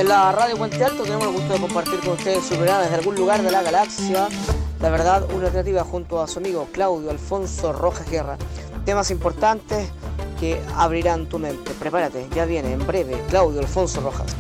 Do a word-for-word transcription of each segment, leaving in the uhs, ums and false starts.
En la radio Puente Alto tenemos el gusto de compartir con ustedes su programa desde algún lugar de la galaxia. La verdad, una alternativa junto a su amigo Claudio Alfonso Rojas Guerra. Temas importantes que abrirán tu mente. Prepárate, ya viene en breve Claudio Alfonso Rojas.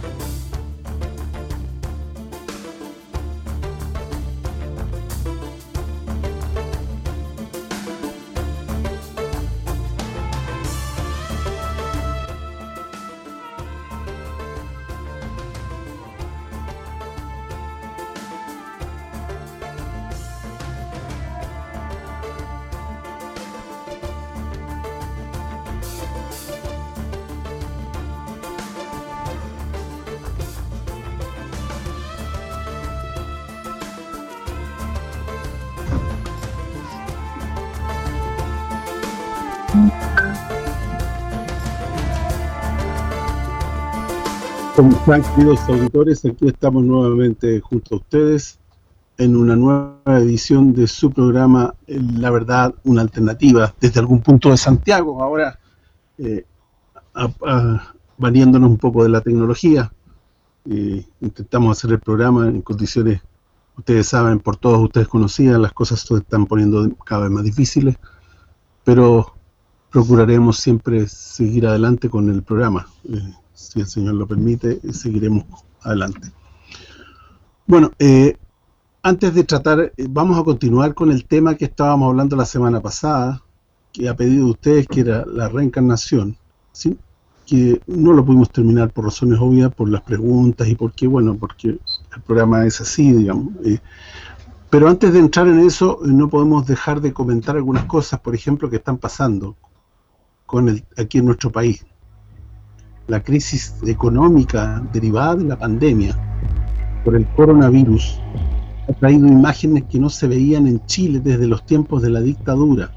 ¿Cómo están, queridos auditores? Aquí estamos nuevamente junto a ustedes en una nueva edición de su programa La Verdad, una alternativa, desde algún punto de Santiago. Ahora, eh, a, a, valiéndonos un poco de la tecnología, eh, intentamos hacer el programa en condiciones, ustedes saben, por todos ustedes conocidas, las cosas se están poniendo cada vez más difíciles, pero procuraremos siempre seguir adelante con el programa. Eh, si el Señor lo permite, seguiremos adelante. Bueno, eh, antes de tratar, eh, vamos a continuar con el tema que estábamos hablando la semana pasada, que ha pedido ustedes, que era la reencarnación, ¿sí? Que no lo pudimos terminar por razones obvias, por las preguntas y porque, bueno, porque el programa es así, digamos. Eh, pero antes de entrar en eso, eh, no podemos dejar de comentar algunas cosas, por ejemplo, que están pasando con el, aquí en nuestro país. La crisis económica derivada de la pandemia por el coronavirus ha traído imágenes que no se veían en Chile desde los tiempos de la dictadura.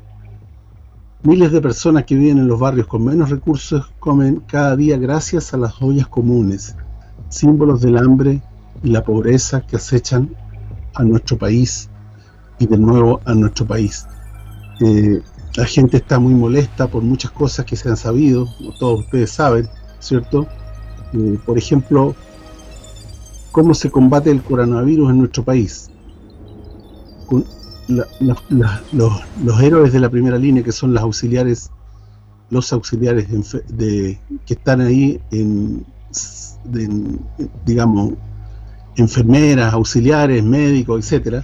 Miles de personas que viven en los barrios con menos recursos comen cada día gracias a las ollas comunes, símbolos del hambre y la pobreza que acechan a nuestro país y de nuevo a nuestro país. Eh, La gente está muy molesta por muchas cosas que se han sabido, todos ustedes saben, ¿cierto? Eh, por ejemplo, cómo se combate el coronavirus en nuestro país. Con la, la, la, los, los héroes de la primera línea, que son las auxiliares, los auxiliares de, de, que están ahí, en, de, digamos, enfermeras, auxiliares, médicos, etcétera,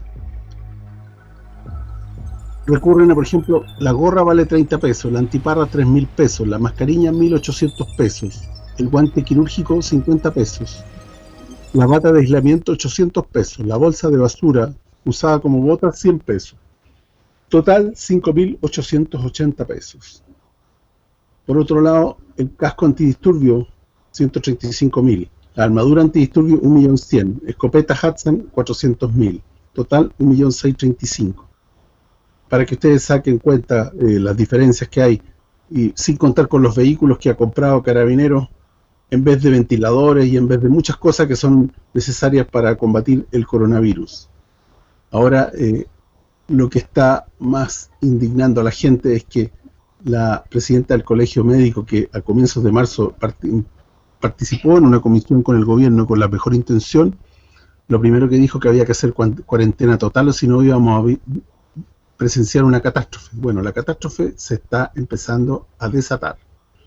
recurren a, por ejemplo, la gorra vale treinta pesos, la antiparra tres mil pesos, la mascarilla mil ochocientos pesos, el guante quirúrgico cincuenta pesos, la bata de aislamiento ochocientos pesos, la bolsa de basura usada como bota cien pesos. Total cinco mil ochocientos ochenta pesos. Por otro lado, el casco antidisturbio ciento treinta y cinco mil, la armadura antidisturbio un millón cien mil, escopeta Hudson cuatrocientos mil, total un millón seiscientos treinta y cinco mil. Para que ustedes saquen cuenta eh, las diferencias que hay, y sin contar con los vehículos que ha comprado Carabineros, en vez de ventiladores y en vez de muchas cosas que son necesarias para combatir el coronavirus. Ahora, eh, lo que está más indignando a la gente es que la presidenta del Colegio Médico, que a comienzos de marzo part participó en una comisión con el gobierno con la mejor intención, lo primero que dijo que había que hacer cuarentena total o si no íbamos a presenciar una catástrofe. Bueno, la catástrofe se está empezando a desatar.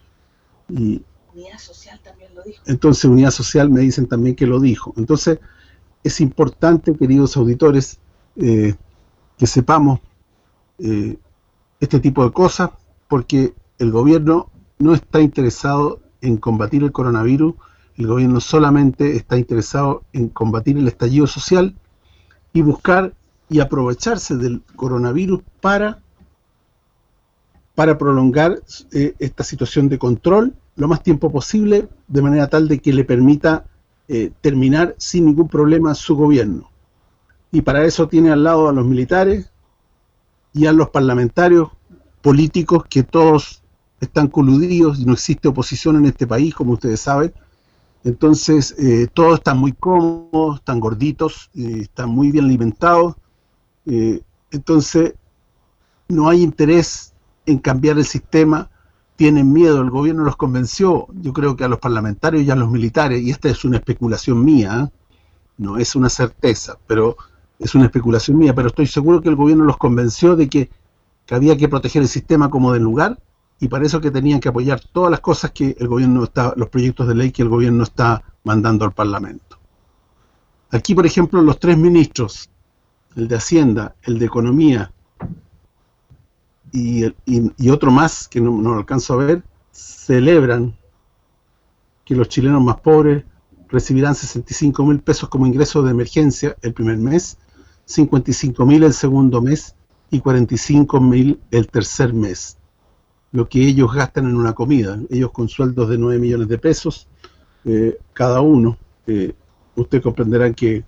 Y Unidad Social también lo dijo. Entonces, Unidad Social me dicen también que lo dijo. Entonces, es importante, queridos auditores, eh, que sepamos eh, este tipo de cosas, porque el gobierno no está interesado en combatir el coronavirus, el gobierno solamente está interesado en combatir el estallido social y buscar y aprovecharse del coronavirus para para prolongar eh, esta situación de control lo más tiempo posible, de manera tal de que le permita eh, terminar sin ningún problema su gobierno. Y para eso tiene al lado a los militares y a los parlamentarios políticos, que todos están coludidos y no existe oposición en este país, como ustedes saben. Entonces, eh, todos están muy cómodos, están gorditos, eh, están muy bien alimentados. Eh, entonces, no hay interés en cambiar el sistema, tienen miedo, el gobierno los convenció, yo creo que a los parlamentarios y a los militares, y esta es una especulación mía, ¿eh? No es una certeza, pero es una especulación mía, pero estoy seguro que el gobierno los convenció de que, que había que proteger el sistema como del lugar, y para eso que tenían que apoyar todas las cosas que el gobierno está, los proyectos de ley que el gobierno está mandando al Parlamento. Aquí, por ejemplo, los tres ministros, el de Hacienda, el de Economía y, y, y otro más que no, no lo alcanzo a ver, celebran que los chilenos más pobres recibirán sesenta y cinco mil pesos como ingreso de emergencia el primer mes, cincuenta y cinco mil el segundo mes y cuarenta y cinco mil el tercer mes. Lo que ellos gastan en una comida, ellos con sueldos de nueve millones de pesos eh, cada uno, eh, ustedes comprenderán que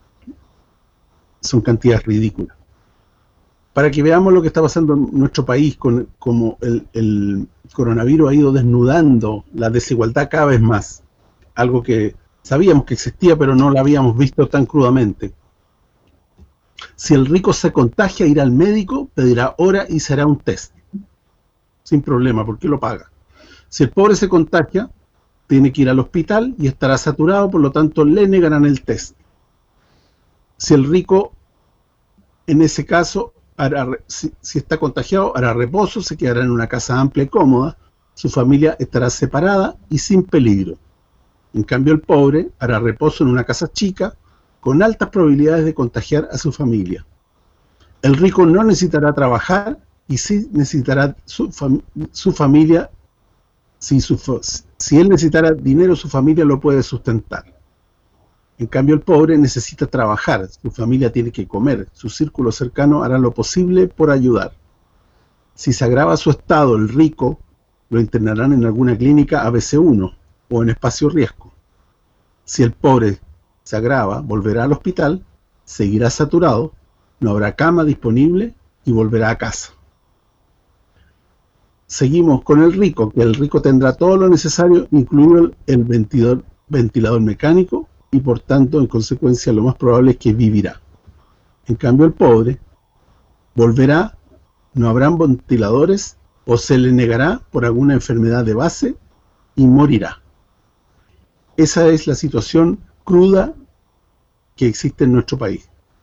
son cantidades ridículas. Para que veamos lo que está pasando en nuestro país, con como el, el coronavirus ha ido desnudando la desigualdad cada vez más, algo que sabíamos que existía pero no lo habíamos visto tan crudamente. Si el rico se contagia, irá al médico, pedirá hora y será un test sin problema, porque lo paga. Si el pobre se contagia, tiene que ir al hospital y estará saturado, por lo tanto le negarán el test. Si el rico, en ese caso, hará, si, si está contagiado, hará reposo, se quedará en una casa amplia y cómoda, su familia estará separada y sin peligro. En cambio, el pobre hará reposo en una casa chica, con altas probabilidades de contagiar a su familia. El rico no necesitará trabajar y sí necesitará su, fam su familia, si, su, si él necesitara dinero, su familia lo puede sustentar. En cambio, el pobre necesita trabajar, su familia tiene que comer, su círculo cercano hará lo posible por ayudar. Si se agrava su estado, el rico lo internarán en alguna clínica A B C uno o en espacio riesgo. Si el pobre se agrava, volverá al hospital, seguirá saturado, no habrá cama disponible y volverá a casa. Seguimos con el rico, que el rico tendrá todo lo necesario, incluido el ventilador, ventilador mecánico, y por tanto, en consecuencia, lo más probable es que vivirá. En cambio, el pobre volverá, no habrán ventiladores, o se le negará por alguna enfermedad de base, y morirá. Esa es la situación cruda que existe en nuestro país.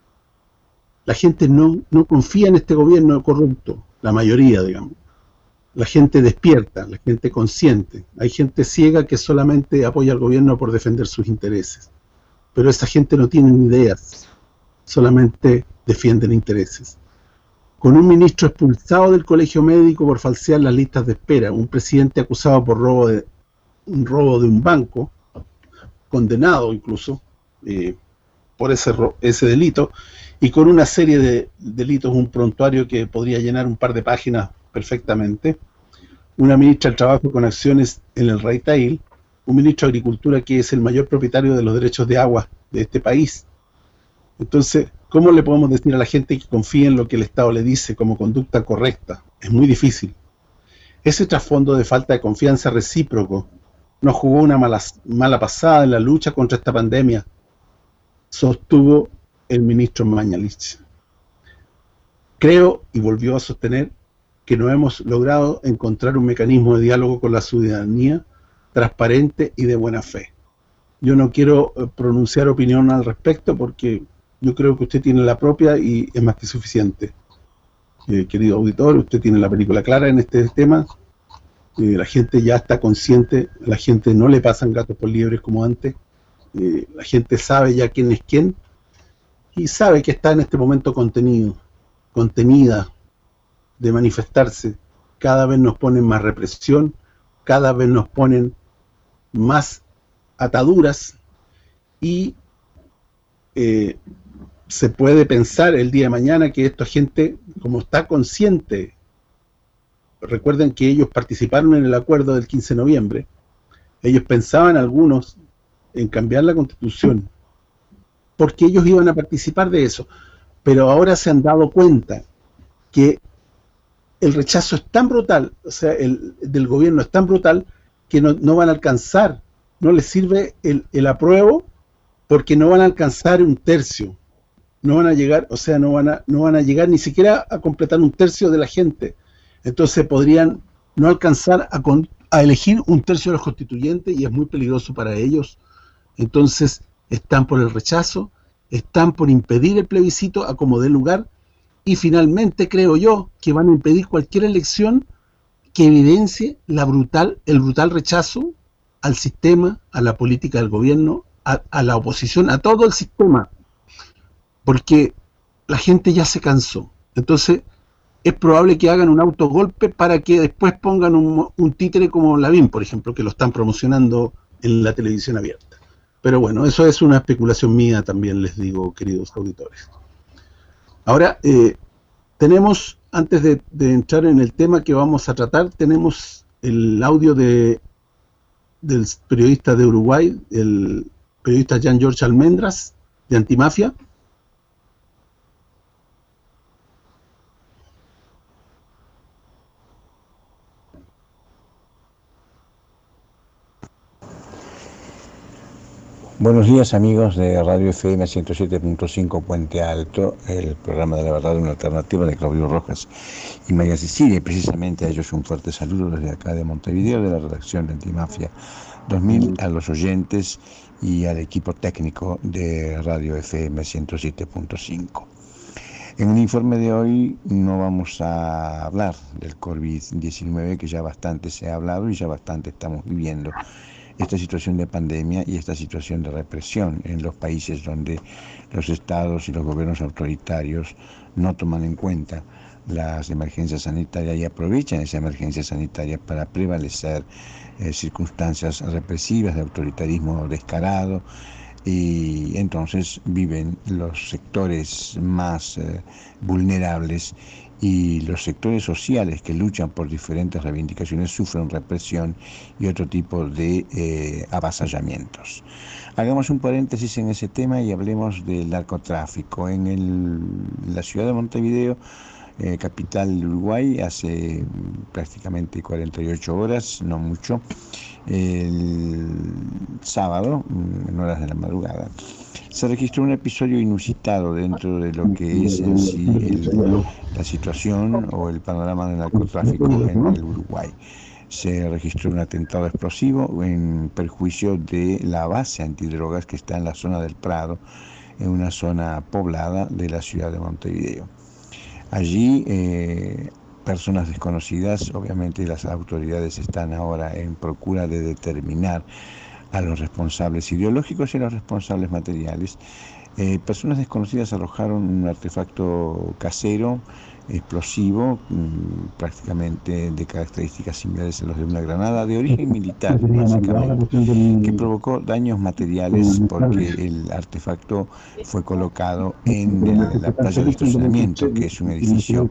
La gente no, no confía en este gobierno corrupto, la mayoría, digamos. La gente despierta, la gente consciente. Hay gente ciega que solamente apoya al gobierno por defender sus intereses. Pero esa gente no tiene ideas, solamente defienden intereses. Con un ministro expulsado del colegio médico por falsear las listas de espera, un presidente acusado por robo de un robo de un banco, condenado incluso eh, por ese, ese delito, y con una serie de delitos, un prontuario que podría llenar un par de páginas perfectamente, una ministra del Trabajo con acciones en el retail, un ministro de Agricultura que es el mayor propietario de los derechos de agua de este país. Entonces, ¿cómo le podemos decir a la gente que confíe en lo que el Estado le dice como conducta correcta? Es muy difícil. Ese trasfondo de falta de confianza recíproco nos jugó una mala, mala pasada en la lucha contra esta pandemia, sostuvo el ministro Mañalich. Creo, y volvió a sostener, que no hemos logrado encontrar un mecanismo de diálogo con la ciudadanía transparente y de buena fe. Yo no quiero pronunciar opinión al respecto porque yo creo que usted tiene la propia y es más que suficiente. Eh, querido auditor, usted tiene la película clara en este tema. Eh, la gente ya está consciente, la gente no le pasan gatos por liebres como antes. Eh, la gente sabe ya quién es quién y sabe que está en este momento contenido, contenida de manifestarse. Cada vez nos ponen más represión, cada vez nos ponen más ataduras y eh, se puede pensar el día de mañana que esta gente, como está consciente, recuerden que ellos participaron en el acuerdo del quince de noviembre, ellos pensaban algunos en cambiar la Constitución, porque ellos iban a participar de eso, pero ahora se han dado cuenta que el rechazo es tan brutal, o sea, el del gobierno es tan brutal, que no, no van a alcanzar, no les sirve el, el apruebo, porque no van a alcanzar un tercio, no van a llegar, o sea, no van a no van a llegar ni siquiera a completar un tercio de la gente. Entonces podrían no alcanzar a, con, a elegir un tercio de los constituyentes y es muy peligroso para ellos. Entonces están por el rechazo, están por impedir el plebiscito a como dé lugar y finalmente creo yo que van a impedir cualquier elección que evidencie la brutal, el brutal rechazo al sistema, a la política del gobierno, a, a la oposición, a todo el sistema, porque la gente ya se cansó. Entonces es probable que hagan un autogolpe para que después pongan un, un títere como Lavín, por ejemplo, que lo están promocionando en la televisión abierta. Pero bueno, eso es una especulación mía también, les digo, queridos auditores. Ahora, eh, tenemos, antes de, de entrar en el tema que vamos a tratar, tenemos el audio de del periodista de Uruguay, el periodista Jean George Almendras, de Antimafia. Buenos días, amigos de Radio F M ciento siete punto cinco Puente Alto, el programa de la verdad, una alternativa de Claudio Rojas y María Cecilia, y precisamente a ellos un fuerte saludo desde acá de Montevideo, de la redacción de Antimafia dos mil, a los oyentes y al equipo técnico de Radio F M ciento siete punto cinco. En un informe de hoy no vamos a hablar del COVID diecinueve, que ya bastante se ha hablado y ya bastante estamos viviendo esta situación de pandemia y esta situación de represión en los países donde los estados y los gobiernos autoritarios no toman en cuenta las emergencias sanitarias y aprovechan esa emergencia sanitaria para prevalecer eh, circunstancias represivas de autoritarismo descarado, y entonces viven los sectores más eh, vulnerables y los sectores sociales que luchan por diferentes reivindicaciones sufren represión y otro tipo de eh, avasallamientos. Hagamos un paréntesis en ese tema y hablemos del narcotráfico. En el, la ciudad de Montevideo, eh, capital de Uruguay, hace prácticamente cuarenta y ocho horas, no mucho, el sábado, en horas de la madrugada, se registró un episodio inusitado dentro de lo que es en sí el, la situación o el panorama del narcotráfico en el Uruguay. Se registró un atentado explosivo en perjuicio de la base antidrogas que está en la zona del Prado, en una zona poblada de la ciudad de Montevideo. Allí eh, personas desconocidas, obviamente las autoridades están ahora en procura de determinar a los responsables ideológicos y a los responsables materiales. Eh, personas desconocidas arrojaron un artefacto casero, explosivo, mmm, prácticamente de características similares a los de una granada, de origen militar, básicamente, que provocó daños materiales porque el artefacto fue colocado en el, la playa de estacionamiento, que es un edificio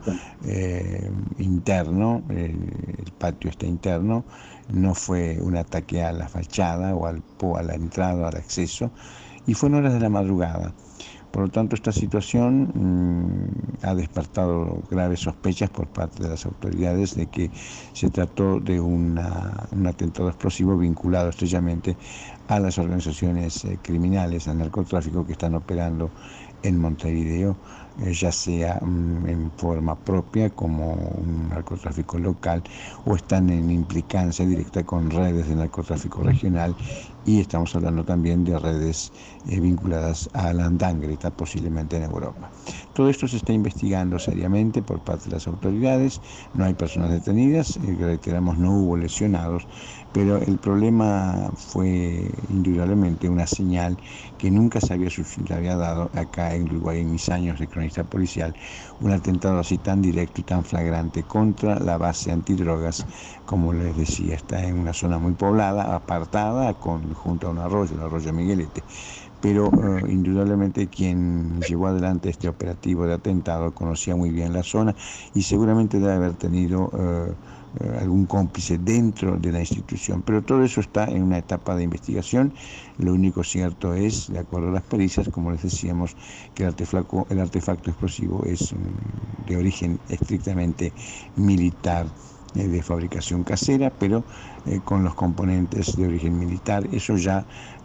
eh, interno, eh, el patio está interno, no fue un ataque a la fachada o al, o a la entrada, al acceso, y fue en horas de la madrugada. Por lo tanto, esta situación mmm, ha despertado graves sospechas por parte de las autoridades de que se trató de una, un atentado explosivo vinculado estrechamente a las organizaciones eh, criminales, al narcotráfico que están operando en Montevideo, eh, ya sea mmm, en forma propia como un narcotráfico local o están en implicancia directa con redes de narcotráfico regional, y estamos hablando también de redes eh, vinculadas a la andangreta, posiblemente en Europa. Todo esto se está investigando seriamente por parte de las autoridades, no hay personas detenidas, eh, reiteramos, no hubo lesionados, pero el problema fue indudablemente una señal que nunca se había, se había dado acá en Uruguay en mis años de cronista policial, un atentado así tan directo y tan flagrante contra la base antidrogas. Como les decía, está en una zona muy poblada, apartada, con, junto a un arroyo, el arroyo Miguelete, pero uh, indudablemente quien llevó adelante este operativo de atentado conocía muy bien la zona y seguramente debe haber tenido uh, uh, algún cómplice dentro de la institución, pero todo eso está en una etapa de investigación. Lo único cierto es, de acuerdo a las pericias, como les decíamos, que el artefacto, el artefacto explosivo es um, de origen estrictamente militar, de fabricación casera, pero eh, con los componentes de origen militar. Eso ya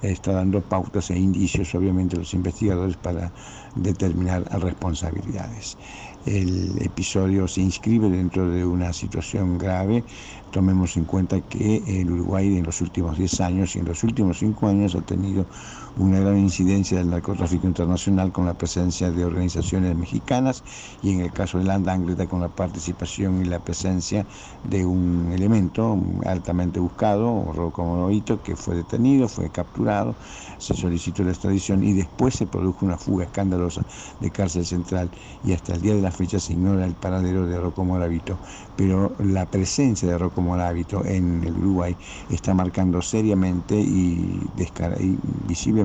está dando pautas e indicios, obviamente, a los investigadores para determinar responsabilidades. El episodio se inscribe dentro de una situación grave. Tomemos en cuenta que el Uruguay en los últimos diez años y en los últimos cinco años ha tenido una gran incidencia del narcotráfico internacional con la presencia de organizaciones mexicanas y en el caso de Land Angreta con la participación y la presencia de un elemento altamente buscado, Rocco Moravito, que fue detenido, fue capturado, se solicitó la extradición y después se produjo una fuga escandalosa de cárcel central y hasta el día de la fecha se ignora el paradero de Rocco Moravito, pero la presencia de Rocco Moravito en el Uruguay está marcando seriamente y, descara y visiblemente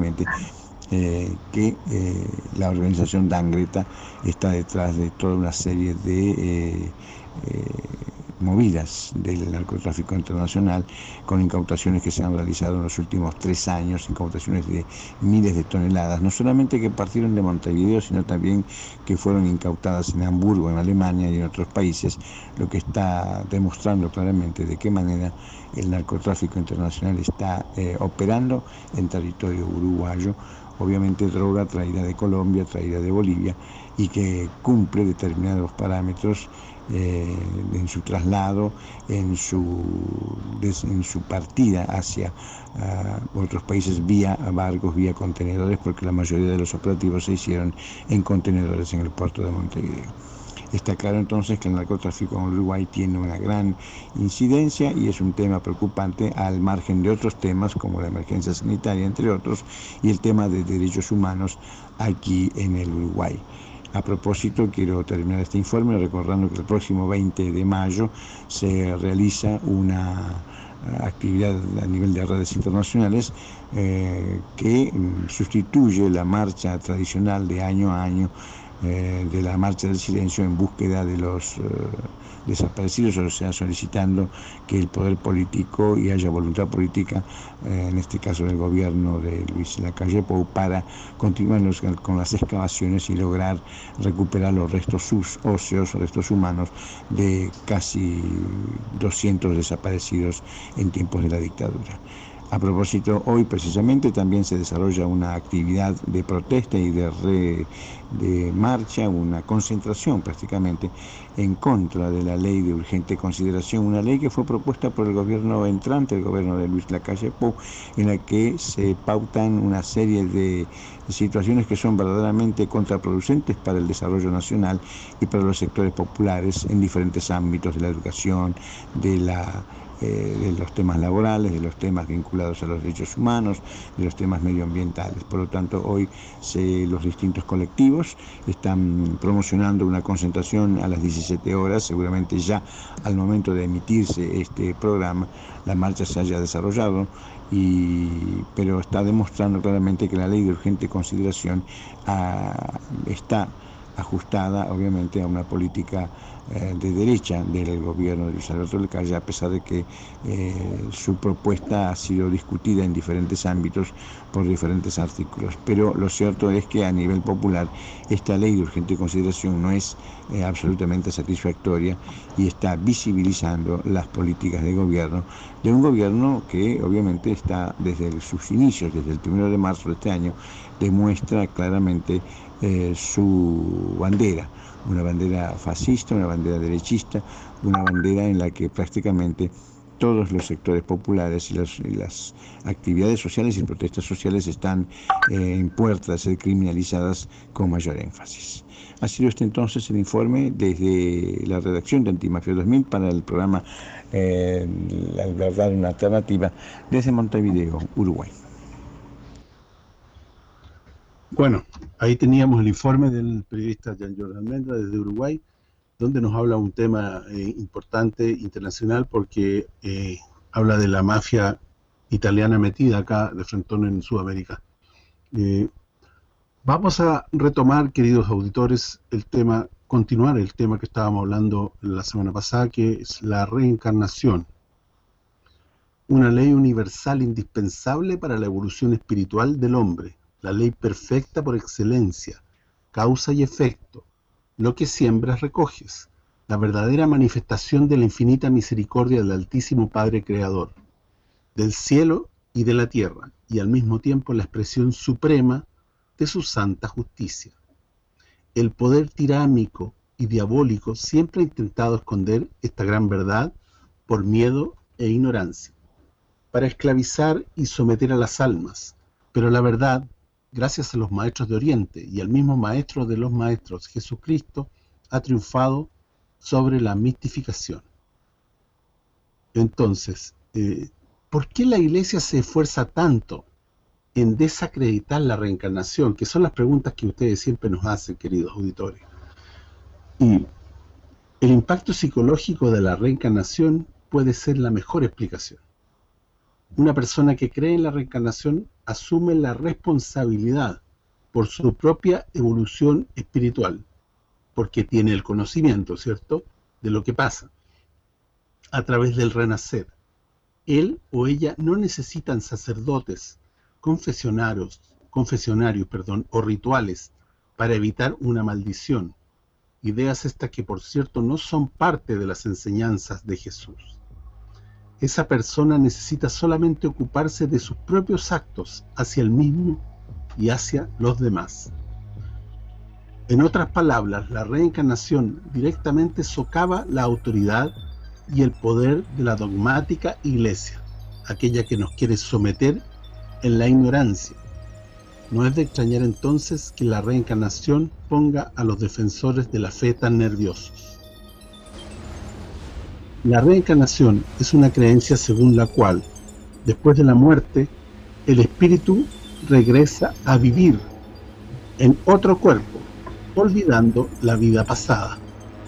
Eh, que eh, la organización Angreta está detrás de toda una serie de eh, eh, movidas del narcotráfico internacional, con incautaciones que se han realizado en los últimos tres años, incautaciones de miles de toneladas, no solamente que partieron de Montevideo, sino también que fueron incautadas en Hamburgo, en Alemania y en otros países, lo que está demostrando claramente de qué manera el narcotráfico internacional está eh, operando en territorio uruguayo, obviamente droga traída de Colombia, traída de Bolivia, y que cumple determinados parámetros eh, en su traslado, en su, en su partida hacia uh, otros países vía barcos, vía contenedores, porque la mayoría de los operativos se hicieron en contenedores en el puerto de Montevideo. Está claro entonces que el narcotráfico en Uruguay tiene una gran incidencia y es un tema preocupante al margen de otros temas como la emergencia sanitaria, entre otros, y el tema de derechos humanos aquí en el Uruguay. A propósito, quiero terminar este informe recordando que el próximo veinte de mayo se realiza una actividad a nivel de redes internacionales eh, que sustituye la marcha tradicional de año a año Eh, de la marcha del silencio en búsqueda de los eh, desaparecidos, o sea, solicitando que el poder político y haya voluntad política, eh, en este caso del gobierno de Luis Lacalle Pou, para continuar los, con las excavaciones y lograr recuperar los restos óseos, restos humanos de casi doscientos desaparecidos en tiempos de la dictadura. A propósito, hoy precisamente también se desarrolla una actividad de protesta y de, re, de marcha, una concentración prácticamente en contra de la ley de urgente consideración, una ley que fue propuesta por el gobierno entrante, el gobierno de Luis Lacalle Pou, en la que se pautan una serie de situaciones que son verdaderamente contraproducentes para el desarrollo nacional y para los sectores populares en diferentes ámbitos de la educación, de la Eh, de los temas laborales, de los temas vinculados a los derechos humanos, de los temas medioambientales. Por lo tanto, hoy se, los distintos colectivos están promocionando una concentración a las diecisiete horas, seguramente ya al momento de emitirse este programa la marcha se haya desarrollado, y, pero está demostrando claramente que la ley de urgente consideración ah, está ajustada obviamente a una política eh, de derecha del gobierno de Luis Alberto Lacalle, a pesar de que eh, su propuesta ha sido discutida en diferentes ámbitos por diferentes artículos. Pero lo cierto es que a nivel popular esta ley de urgente consideración no es eh, absolutamente satisfactoria y está visibilizando las políticas de gobierno de un gobierno que obviamente está desde sus inicios, desde el primero de marzo de este año, demuestra claramente Eh, su bandera, una bandera fascista, una bandera derechista, una bandera en la que prácticamente todos los sectores populares y las, y las actividades sociales y protestas sociales están eh, en puerta de ser criminalizadas con mayor énfasis. Ha sido este entonces el informe desde la redacción de Antimafia dos mil para el programa eh, La Verdad, una Alternativa, desde Montevideo, Uruguay. Bueno, ahí teníamos el informe del periodista Jean-Georges Almendra desde Uruguay, donde nos habla un tema eh, importante, internacional, porque eh, habla de la mafia italiana metida acá de frentón en Sudamérica. Eh, vamos a retomar, queridos auditores, el tema, continuar el tema que estábamos hablando la semana pasada, que es la reencarnación. Una ley universal indispensable para la evolución espiritual del hombre. La ley perfecta por excelencia, causa y efecto. Lo que siembras recoges, la verdadera manifestación de la infinita misericordia del Altísimo Padre Creador, del cielo y de la tierra, y al mismo tiempo la expresión suprema de su santa justicia. El poder tiránico y diabólico siempre ha intentado esconder esta gran verdad por miedo e ignorancia, para esclavizar y someter a las almas, pero la verdad, gracias a los maestros de Oriente y al mismo maestro de los maestros, Jesucristo, ha triunfado sobre la mistificación. Entonces, eh, ¿por qué la Iglesia se esfuerza tanto en desacreditar la reencarnación? Que son las preguntas que ustedes siempre nos hacen, queridos auditores. Y el impacto psicológico de la reencarnación puede ser la mejor explicación. Una persona que cree en la reencarnación asume la responsabilidad por su propia evolución espiritual, porque tiene el conocimiento, ¿cierto?, de lo que pasa a través del renacer. Él o ella no necesitan sacerdotes, confesionarios, confesionarios, perdón, o rituales para evitar una maldición. Ideas estas que, por cierto, no son parte de las enseñanzas de Jesús. Esa persona necesita solamente ocuparse de sus propios actos hacia él mismo y hacia los demás. En otras palabras, la reencarnación directamente socava la autoridad y el poder de la dogmática Iglesia, aquella que nos quiere someter en la ignorancia. No es de extrañar entonces que la reencarnación ponga a los defensores de la fe tan nerviosos. La reencarnación es una creencia según la cual, después de la muerte, el espíritu regresa a vivir en otro cuerpo, olvidando la vida pasada.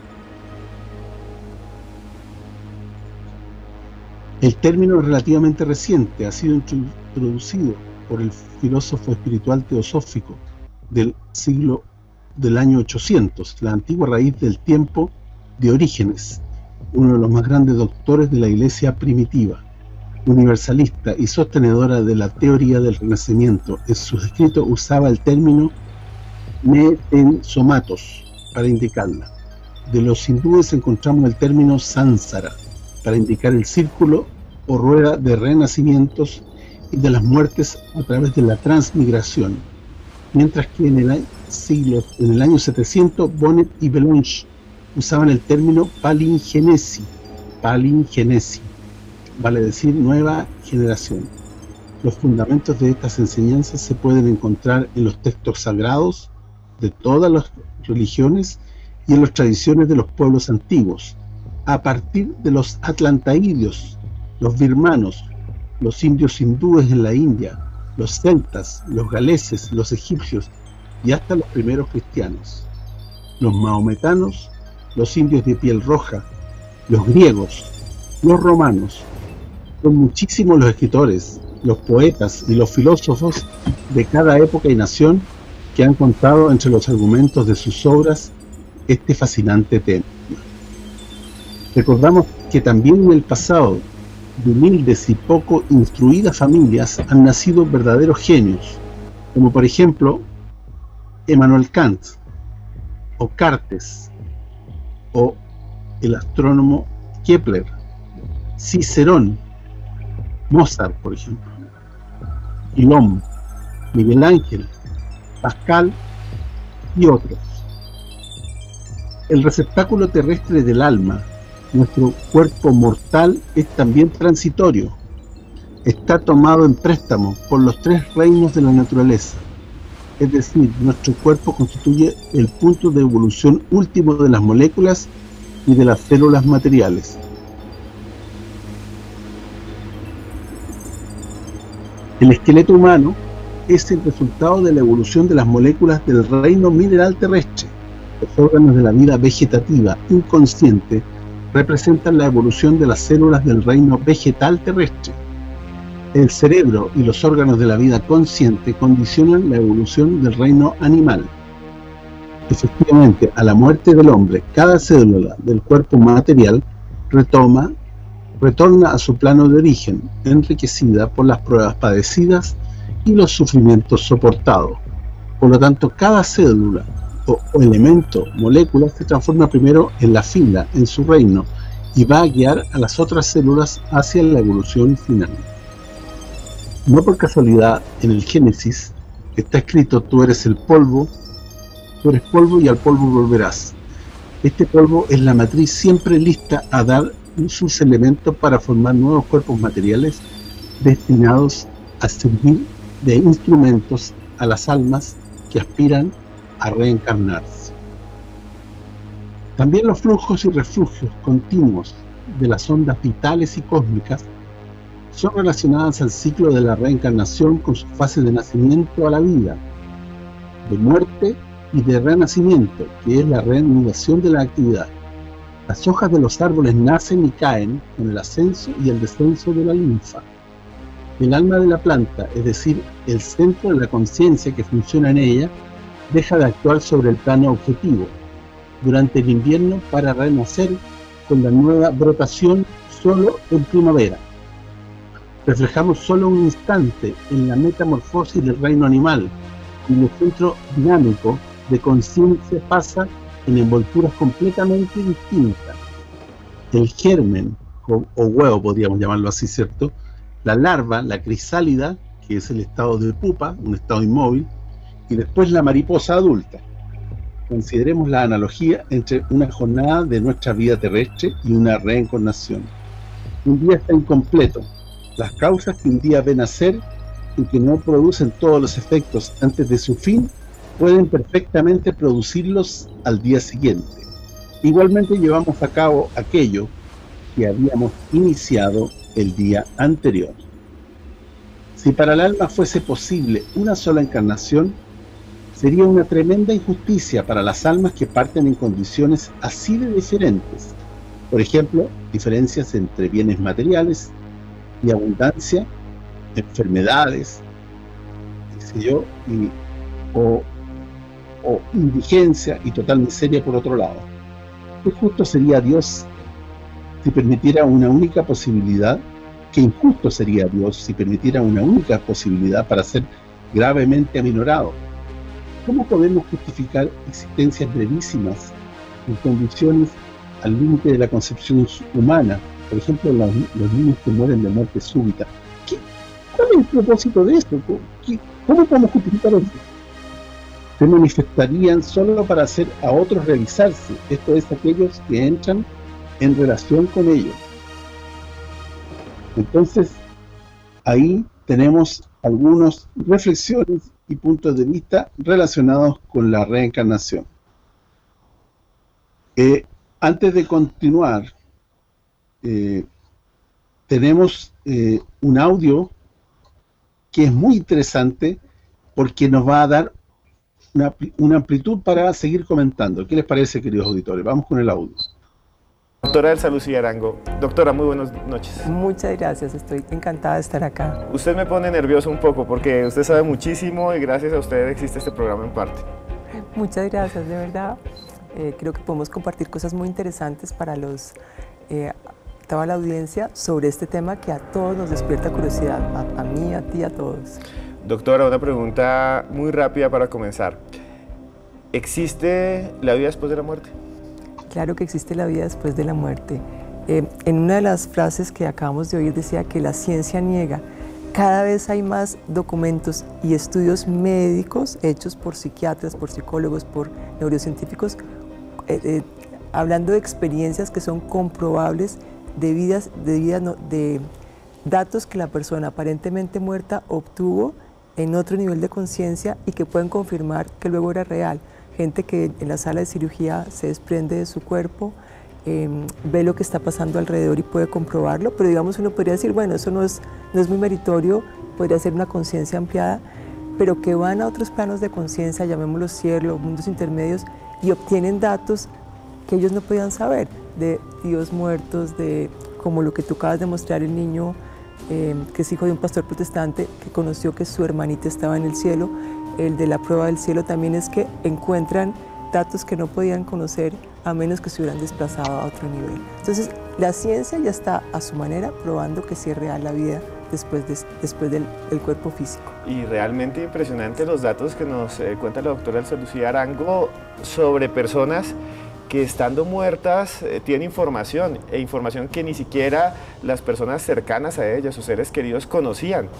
El término es relativamente reciente, ha sido introducido por el filósofo espiritual teosófico del siglo del año ochocientos, la antigua raíz del tiempo de Orígenes, uno de los más grandes doctores de la Iglesia primitiva, universalista y sostenedora de la teoría del Renacimiento. En sus escritos usaba el término metensomatos para indicarla. De los hindúes encontramos el término sánsara para indicar el círculo o rueda de renacimientos y de las muertes a través de la transmigración, mientras que en el siglo en el año setecientos Bonnet y Belonge usaban el término palingenesi, palingenesi, vale decir nueva generación. Los fundamentos de estas enseñanzas se pueden encontrar en los textos sagrados de todas las religiones y en las tradiciones de los pueblos antiguos, a partir de los atlantaídeos, los birmanos, los indios hindúes en la India, los celtas, los galeses, los egipcios y hasta los primeros cristianos, los mahometanos, los indios de piel roja, los griegos, los romanos. Son muchísimos los escritores, los poetas y los filósofos de cada época y nación que han contado entre los argumentos de sus obras este fascinante tema. Recordamos que también en el pasado, de humildes y poco instruidas familias han nacido verdaderos genios, como por ejemplo Immanuel Kant, o Cartes, o el astrónomo Kepler, Cicerón, Mozart, por ejemplo, Guillaume, Miguel Ángel, Pascal y otros. El receptáculo terrestre del alma, nuestro cuerpo mortal, es también transitorio. Está tomado en préstamo por los tres reinos de la naturaleza. Es decir, nuestro cuerpo constituye el punto de evolución último de las moléculas y de las células materiales. El esqueleto humano es el resultado de la evolución de las moléculas del reino mineral terrestre. Los órganos de la vida vegetativa inconsciente representan la evolución de las células del reino vegetal terrestre. El cerebro y los órganos de la vida consciente condicionan la evolución del reino animal. Efectivamente, a la muerte del hombre, cada célula del cuerpo material retoma, retorna a su plano de origen, enriquecida por las pruebas padecidas y los sufrimientos soportados. Por lo tanto, cada célula o, o elemento, molécula, se transforma primero en la fila, en su reino, y va a guiar a las otras células hacia la evolución final. No por casualidad, en el Génesis está escrito: tú eres el polvo, tú eres polvo y al polvo volverás. Este polvo es la matriz siempre lista a dar sus elementos para formar nuevos cuerpos materiales destinados a servir de instrumentos a las almas que aspiran a reencarnarse. También los flujos y reflujos continuos de las ondas vitales y cósmicas son relacionadas al ciclo de la reencarnación con su fase de nacimiento a la vida, de muerte y de renacimiento, que es la reanudación de la actividad. Las hojas de los árboles nacen y caen con el ascenso y el descenso de la linfa. El alma de la planta, es decir, el centro de la conciencia que funciona en ella, deja de actuar sobre el plano objetivo durante el invierno para renacer con la nueva brotación solo en primavera. Reflejamos solo un instante en la metamorfosis del reino animal, cuyo centro dinámico de conciencia pasa en envolturas completamente distintas. El germen, o, o huevo podríamos llamarlo así, ¿cierto? La larva, la crisálida, que es el estado de pupa, un estado inmóvil, y después la mariposa adulta. Consideremos la analogía entre una jornada de nuestra vida terrestre y una reencarnación. Un día está incompleto. Las causas que un día ven nacer y que no producen todos los efectos antes de su fin, pueden perfectamente producirlos al día siguiente. Igualmente llevamos a cabo aquello que habíamos iniciado el día anterior. Si para el alma fuese posible una sola encarnación, sería una tremenda injusticia para las almas que parten en condiciones así de diferentes. Por ejemplo, diferencias entre bienes materiales y abundancia, enfermedades, qué sé yo, y, o, o indigencia y total miseria por otro lado. ¿Qué justo sería Dios si permitiera una única posibilidad? ¿Qué injusto sería Dios si permitiera una única posibilidad para ser gravemente aminorado? ¿Cómo podemos justificar existencias brevísimas en condiciones al límite de la concepción humana? Por ejemplo, los, los niños que mueren de muerte súbita. ¿Qué, ¿Cuál es el propósito de esto? ¿Qué, ¿Cómo podemos justificar eso? Se manifestarían solo para hacer a otros realizarse, esto es, aquellos que entran en relación con ellos. Entonces, ahí tenemos algunas reflexiones y puntos de vista relacionados con la reencarnación. Eh, antes de continuar, eh, tenemos eh, un audio que es muy interesante porque nos va a dar una, una amplitud para seguir comentando. ¿Qué les parece, queridos auditores? Vamos con el audio. Doctora Elsa Lucía Arango. Doctora, muy buenas noches. Muchas gracias, estoy encantada de estar acá. Usted me pone nervioso un poco porque usted sabe muchísimo y gracias a usted existe este programa en parte. Muchas gracias, de verdad. Eh, creo que podemos compartir cosas muy interesantes para los, eh, toda la audiencia sobre este tema que a todos nos despierta curiosidad, a, a mí, a ti, a todos. Doctora, una pregunta muy rápida para comenzar. ¿Existe la vida después de la muerte? Claro que existe la vida después de la muerte. Eh, en una de las frases que acabamos de oír decía que la ciencia niega. Cada vez hay más documentos y estudios médicos hechos por psiquiatras, por psicólogos, por neurocientíficos, eh, eh, hablando de experiencias que son comprobables de vidas, de vidas, no, de datos que la persona aparentemente muerta obtuvo en otro nivel de conciencia y que pueden confirmar que luego era real. Gente que en la sala de cirugía se desprende de su cuerpo, eh, ve lo que está pasando alrededor y puede comprobarlo, pero digamos uno podría decir, bueno, eso no es, no es muy meritorio, podría ser una conciencia ampliada, pero que van a otros planos de conciencia, llamémoslos cielo, mundos intermedios, y obtienen datos que ellos no podían saber, de tíos muertos, de como lo que tú acabas de mostrar, el niño eh, que es hijo de un pastor protestante que conoció que su hermanita estaba en el cielo. El de la prueba del cielo también es que encuentran datos que no podían conocer a menos que se hubieran desplazado a otro nivel. Entonces, la ciencia ya está a su manera probando que sí es real la vida después, de, después del, del cuerpo físico. Y realmente impresionante los datos que nos eh, cuenta la doctora Elsa Lucía Arango sobre personas que estando muertas eh, tienen información, e información que ni siquiera las personas cercanas a ellas, sus seres queridos, conocían.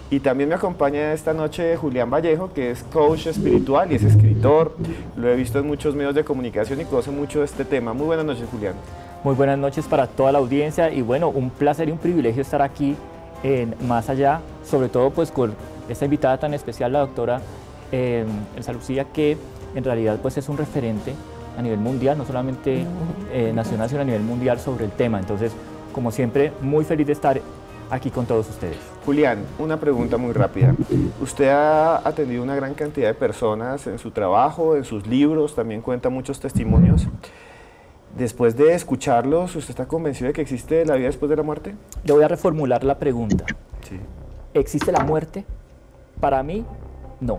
Y también me acompaña esta noche Julián Vallejo, que es coach espiritual y es escritor. Lo he visto en muchos medios de comunicación y conoce mucho de este tema. Muy buenas noches, Julián. Muy buenas noches para toda la audiencia y bueno, un placer y un privilegio estar aquí en Más Allá, sobre todo pues con esta invitada tan especial, la doctora eh, Elsa Lucía, que en realidad pues es un referente a nivel mundial, no solamente eh, nacional, sino a nivel mundial sobre el tema. Entonces, como siempre, muy feliz de estar aquí con todos ustedes. Julián, una pregunta muy rápida. Usted ha atendido una gran cantidad de personas en su trabajo, en sus libros, también cuenta muchos testimonios. Después de escucharlos, ¿usted está convencido de que existe la vida después de la muerte? Le voy a reformular la pregunta. Sí. ¿Existe la muerte? Para mí, no.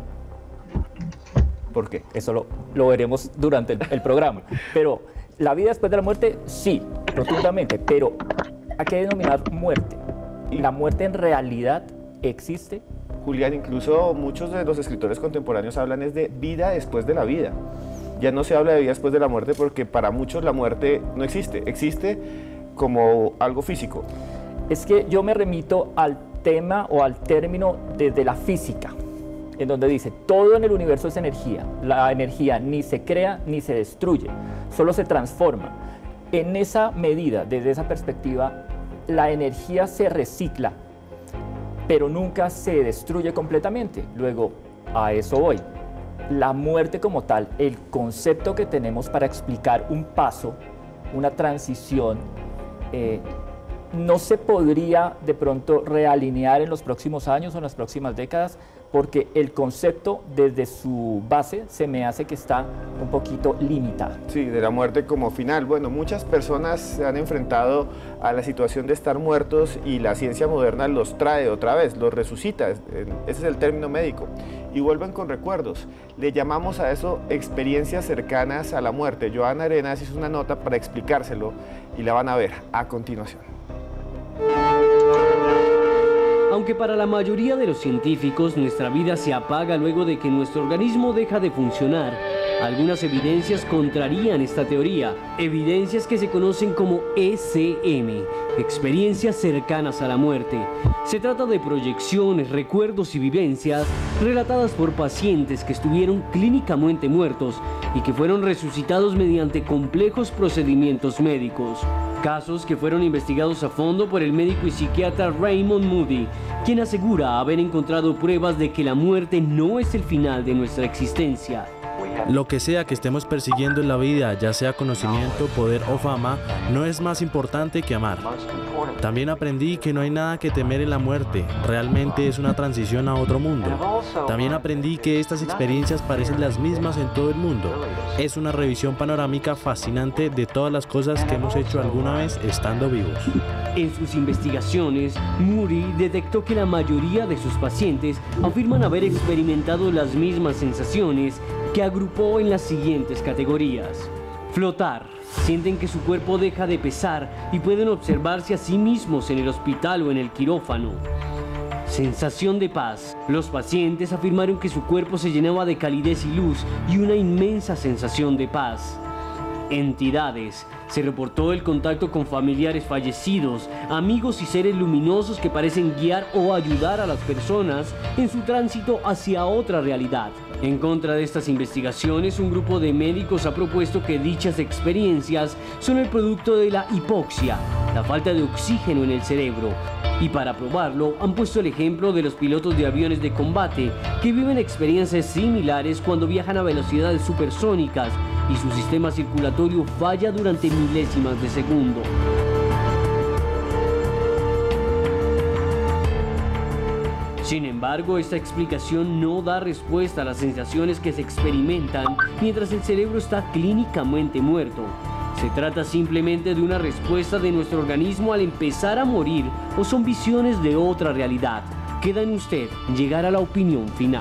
¿Por qué? Eso lo, lo veremos durante el, el programa. Pero la vida después de la muerte, sí, rotundamente. Pero ¿a qué denominar muerte? ¿La muerte en realidad existe? Julián, incluso muchos de los escritores contemporáneos hablan es de vida después de la vida. Ya no se habla de vida después de la muerte porque para muchos la muerte no existe. Existe como algo físico. Es que yo me remito al tema o al término desde la física, en donde dice, todo en el universo es energía. La energía ni se crea ni se destruye, solo se transforma. En esa medida, desde esa perspectiva, la energía se recicla, pero nunca se destruye completamente. Luego, a eso voy. La muerte como tal, el concepto que tenemos para explicar un paso, una transición, eh, no se podría de pronto realinear en los próximos años o en las próximas décadas, porque el concepto desde su base se me hace que está un poquito limitado. Sí, de la muerte como final. Bueno, muchas personas se han enfrentado a la situación de estar muertos y la ciencia moderna los trae otra vez, los resucita, ese es el término médico, y vuelven con recuerdos. Le llamamos a eso experiencias cercanas a la muerte. Joana Arenas hizo una nota para explicárselo y la van a ver a continuación. Aunque para la mayoría de los científicos nuestra vida se apaga luego de que nuestro organismo deja de funcionar, algunas evidencias contrarían esta teoría, evidencias que se conocen como E C M, experiencias cercanas a la muerte. Se trata de proyecciones, recuerdos y vivencias relatadas por pacientes que estuvieron clínicamente muertos y que fueron resucitados mediante complejos procedimientos médicos. Casos que fueron investigados a fondo por el médico y psiquiatra Raymond Moody, quien asegura haber encontrado pruebas de que la muerte no es el final de nuestra existencia. Lo que sea que estemos persiguiendo en la vida, ya sea conocimiento, poder o fama, no es más importante que amar. También aprendí que no hay nada que temer en la muerte, realmente es una transición a otro mundo. También aprendí que estas experiencias parecen las mismas en todo el mundo. Es una revisión panorámica fascinante de todas las cosas que hemos hecho alguna vez estando vivos. En sus investigaciones, Moody detectó que la mayoría de sus pacientes afirman haber experimentado las mismas sensaciones que agrupó en las siguientes categorías. Flotar. Sienten que su cuerpo deja de pesar y pueden observarse a sí mismos en el hospital o en el quirófano. Sensación de paz. Los pacientes afirmaron que su cuerpo se llenaba de calidez y luz y una inmensa sensación de paz. Entidades. Se reportó el contacto con familiares fallecidos, amigos y seres luminosos que parecen guiar o ayudar a las personas en su tránsito hacia otra realidad. En contra de estas investigaciones, un grupo de médicos ha propuesto que dichas experiencias son el producto de la hipoxia, la falta de oxígeno en el cerebro. Y para probarlo, han puesto el ejemplo de los pilotos de aviones de combate que viven experiencias similares cuando viajan a velocidades supersónicas y su sistema circulatorio falla durante milésimas de segundo. Sin embargo, esta explicación no da respuesta a las sensaciones que se experimentan mientras el cerebro está clínicamente muerto. ¿Se trata simplemente de una respuesta de nuestro organismo al empezar a morir o son visiones de otra realidad? Queda en usted llegar a la opinión final.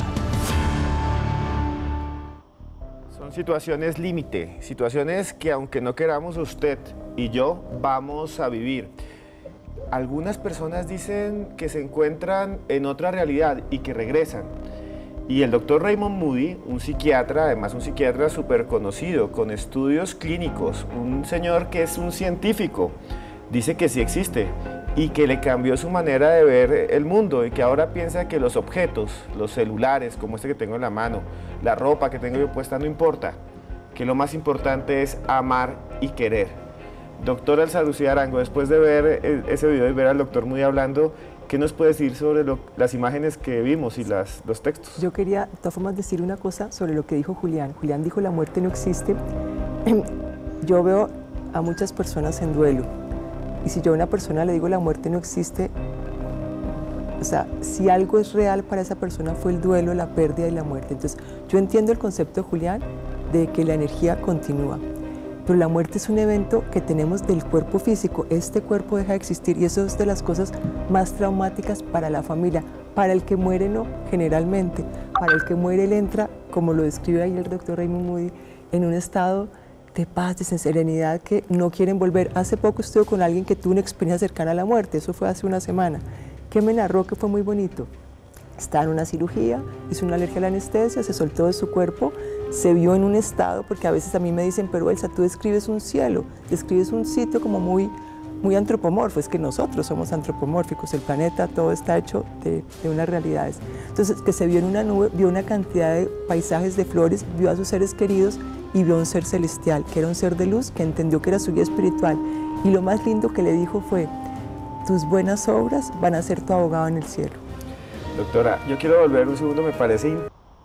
Son situaciones límite, situaciones que aunque no queramos usted y yo vamos a vivir. Algunas personas dicen que se encuentran en otra realidad y que regresan. Y el doctor Raymond Moody, un psiquiatra, además un psiquiatra súper conocido, con estudios clínicos, un señor que es un científico, dice que sí existe y que le cambió su manera de ver el mundo y que ahora piensa que los objetos, los celulares como este que tengo en la mano, la ropa que tengo yo puesta no importa, que lo más importante es amar y querer. Doctora Elsa Lucía Arango, después de ver ese video y ver al doctor Moody hablando, ¿qué nos puede decir sobre lo, las imágenes que vimos y las, los textos? Yo quería, de todas formas, decir una cosa sobre lo que dijo Julián. Julián dijo la muerte no existe. Yo veo a muchas personas en duelo. Y si yo a una persona le digo la muerte no existe, o sea, si algo es real para esa persona fue el duelo, la pérdida y la muerte. Entonces, yo entiendo el concepto de Julián de que la energía continúa. Pero la muerte es un evento que tenemos del cuerpo físico. Este cuerpo deja de existir y eso es de las cosas más traumáticas para la familia. Para el que muere no, generalmente. Para el que muere él entra, como lo describe ahí el doctor Raymond Moody, en un estado de paz, de serenidad que no quieren volver. Hace poco estuve con alguien que tuvo una experiencia cercana a la muerte, eso fue hace una semana, que me narró que fue muy bonito. Estaba en una cirugía, hizo una alergia a la anestesia, se soltó de su cuerpo, se vio en un estado, porque a veces a mí me dicen, pero Elsa, tú describes un cielo, describes un sitio como muy, muy antropomorfo, es que nosotros somos antropomórficos, el planeta todo está hecho de, de unas realidades. Entonces, que se vio en una nube, vio una cantidad de paisajes de flores, vio a sus seres queridos y vio un ser celestial, que era un ser de luz, que entendió que era su guía espiritual. Y lo más lindo que le dijo fue, tus buenas obras van a ser tu abogado en el cielo. Doctora, yo quiero volver un segundo, me parece.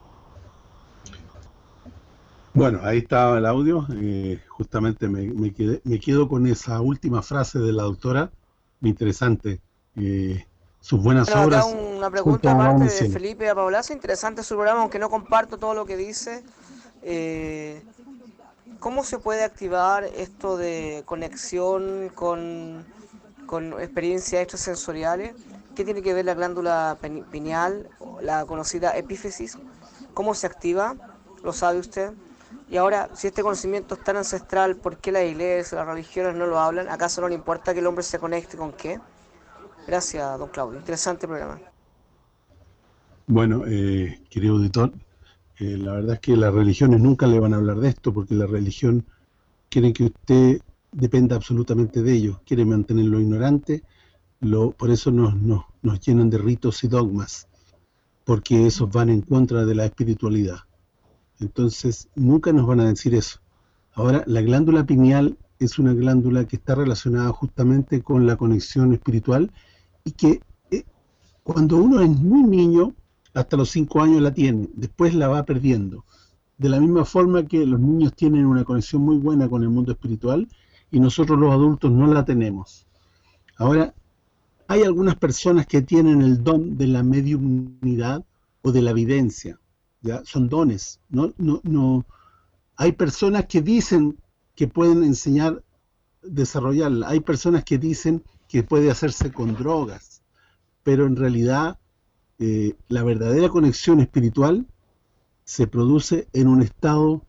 Bueno, ahí estaba el audio, eh, justamente me, me, quedé, me quedo con esa última frase de la doctora, muy interesante, eh, sus buenas bueno, obras. Acá una pregunta aparte de Felipe Paolaza, interesante su programa, aunque no comparto todo lo que dice. Eh, ¿Cómo se puede activar esto de conexión con, con experiencias extrasensoriales? ¿Qué tiene que ver la glándula pineal, la conocida epífisis? ¿Cómo se activa? ¿Lo sabe usted? Y ahora, si este conocimiento es tan ancestral, ¿por qué la iglesia, las religiones no lo hablan? ¿Acaso no le importa que el hombre se conecte con qué? Gracias, don Claudio. Interesante programa. Bueno, eh, querido auditor, eh, la verdad es que las religiones nunca le van a hablar de esto, porque la religión quiere que usted dependa absolutamente de ellos, quiere mantenerlo ignorante, lo, por eso nos, nos, nos llenan de ritos y dogmas, porque esos van en contra de la espiritualidad. Entonces, nunca nos van a decir eso. Ahora, la glándula pineal es una glándula que está relacionada justamente con la conexión espiritual y que eh, cuando uno es muy niño, hasta los cinco años la tiene, después la va perdiendo. De la misma forma que los niños tienen una conexión muy buena con el mundo espiritual y nosotros los adultos no la tenemos. Ahora, hay algunas personas que tienen el don de la mediunidad o de la videncia, ¿ya? Son dones, no, no, no. Hay personas que dicen que pueden enseñar, desarrollarla, hay personas que dicen que puede hacerse con drogas, pero en realidad eh, la verdadera conexión espiritual se produce en un estado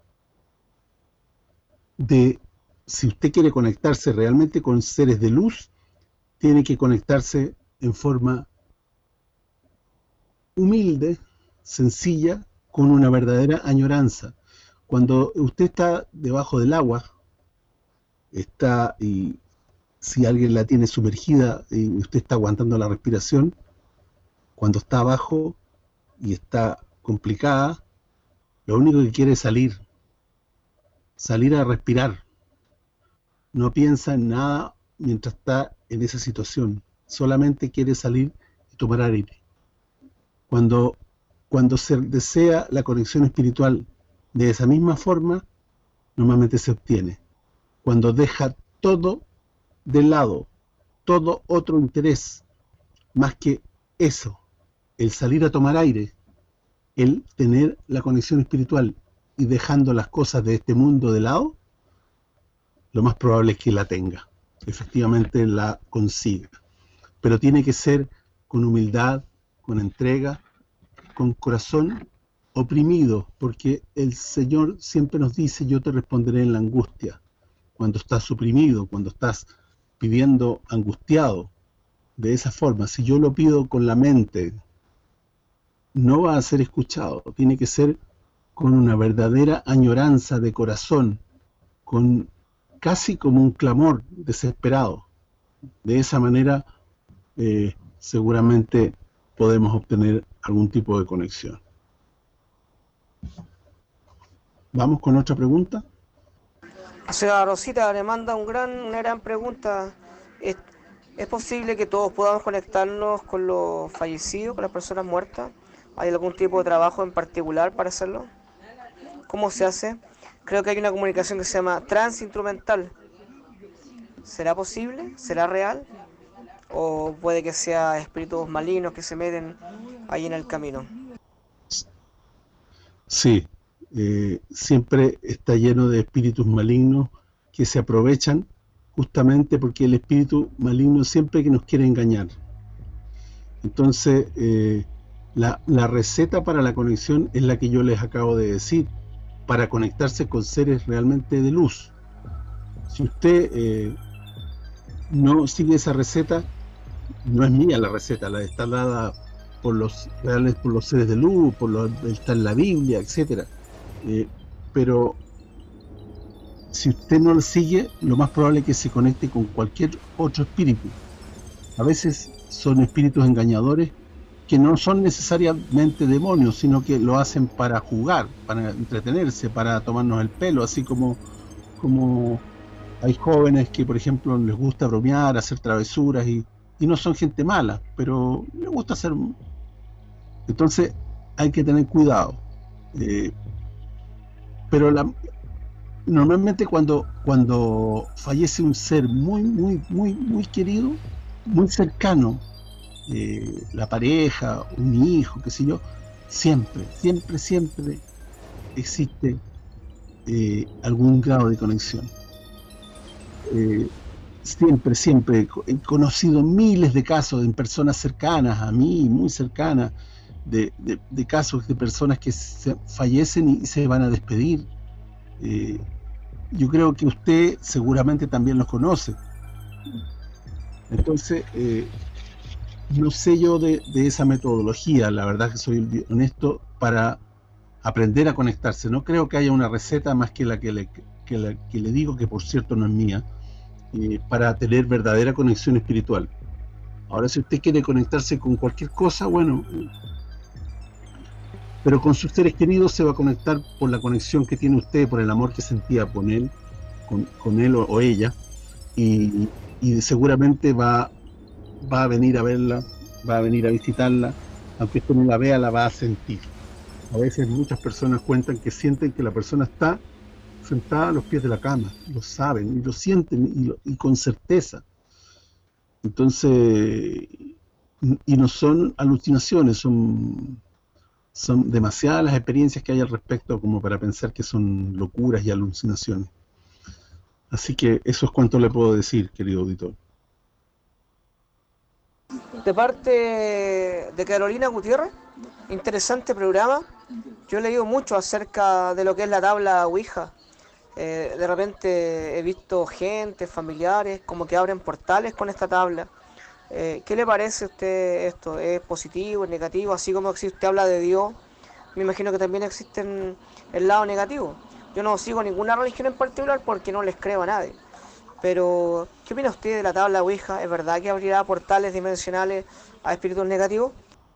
de, si usted quiere conectarse realmente con seres de luz, tiene que conectarse en forma humilde, sencilla, con una verdadera añoranza. Cuando usted está debajo del agua, está y si alguien la tiene sumergida y usted está aguantando la respiración, cuando está abajo y está complicada, lo único que quiere es salir, salir a respirar. No piensa en nada mientras está en esa situación, solamente quiere salir y tomar aire. Cuando, cuando se desea la conexión espiritual de esa misma forma, normalmente se obtiene. Cuando deja todo de lado, todo otro interés, más que eso, el salir a tomar aire, el tener la conexión espiritual y dejando las cosas de este mundo de lado, lo más probable es que la tenga, efectivamente la consiga. Pero tiene que ser con humildad, con entrega, con corazón oprimido, porque el Señor siempre nos dice, yo te responderé en la angustia. Cuando estás oprimido, cuando estás pidiendo angustiado, de esa forma, si yo lo pido con la mente, no va a ser escuchado. Tiene que ser con una verdadera añoranza de corazón, con casi como un clamor desesperado. De esa manera eh, seguramente podemos obtener algún tipo de conexión. ¿Vamos con otra pregunta? O sea, Rosita le manda un gran, una gran pregunta. ¿Es, ¿Es posible que todos podamos conectarnos con los fallecidos, con las personas muertas? ¿Hay algún tipo de trabajo en particular para hacerlo? ¿Cómo se hace? Creo que hay una comunicación que se llama transinstrumental. ¿Será posible? ¿Será real? ¿O puede que sea espíritus malignos que se meten ahí en el camino? Sí, eh, siempre está lleno de espíritus malignos que se aprovechan justamente porque el espíritu maligno siempre que nos quiere engañar. Entonces, eh, la, la receta para la conexión es la que yo les acabo de decir, para conectarse con seres realmente de luz. Si usted eh, no sigue esa receta, no es mía la receta, la está dada por los reales, por los seres de luz, por los, está en la Biblia, etcétera. Eh, pero si usted no lo sigue, lo más probable es que se conecte con cualquier otro espíritu. A veces son espíritus engañadores que no son necesariamente demonios, sino que lo hacen para jugar, para entretenerse, para tomarnos el pelo, así como, como hay jóvenes que, por ejemplo, les gusta bromear, hacer travesuras, y, y no son gente mala, pero les gusta hacer... Entonces hay que tener cuidado. Eh, pero la, normalmente cuando, cuando fallece un ser muy, muy, muy, muy querido, muy cercano, eh, la pareja, un hijo, qué sé yo, siempre, siempre, siempre existe eh, algún grado de conexión. Eh, siempre, siempre he conocido miles de casos en personas cercanas a mí, muy cercanas, de, de, de casos de personas que se fallecen y se van a despedir. Eh, yo creo que usted seguramente también los conoce. Entonces, eh, no sé yo de, de esa metodología, la verdad que soy honesto, para aprender a conectarse. No creo que haya una receta más que la que le, que la, que le digo, que por cierto no es mía, eh, para tener verdadera conexión espiritual. Ahora, si usted quiere conectarse con cualquier cosa, bueno, pero con sus seres queridos se va a conectar por la conexión que tiene usted, por el amor que sentía con él, con, con él o, o ella, y, y seguramente va, va a venir a verla, va a venir a visitarla, aunque usted no la vea, la va a sentir. A veces muchas personas cuentan que sienten que la persona está sentada a los pies de la cama, lo saben, y lo sienten, y, lo, y con certeza. Entonces, y no son alucinaciones, son... son demasiadas las experiencias que hay al respecto como para pensar que son locuras y alucinaciones. Así que eso es cuanto le puedo decir, querido auditor. De parte de Carolina Gutiérrez, interesante programa. Yo he leído mucho acerca de lo que es la tabla Ouija. Eh, de repente he visto gente, familiares, como que abren portales con esta tabla. Eh, ¿Qué le parece a usted esto? ¿Es positivo, es negativo? Así como si usted habla de Dios, me imagino que también existen el lado negativo. Yo no sigo ninguna religión en particular porque no les creo a nadie. Pero, ¿qué opina usted de la tabla Ouija? ¿Es verdad que abrirá portales dimensionales a espíritus negativos?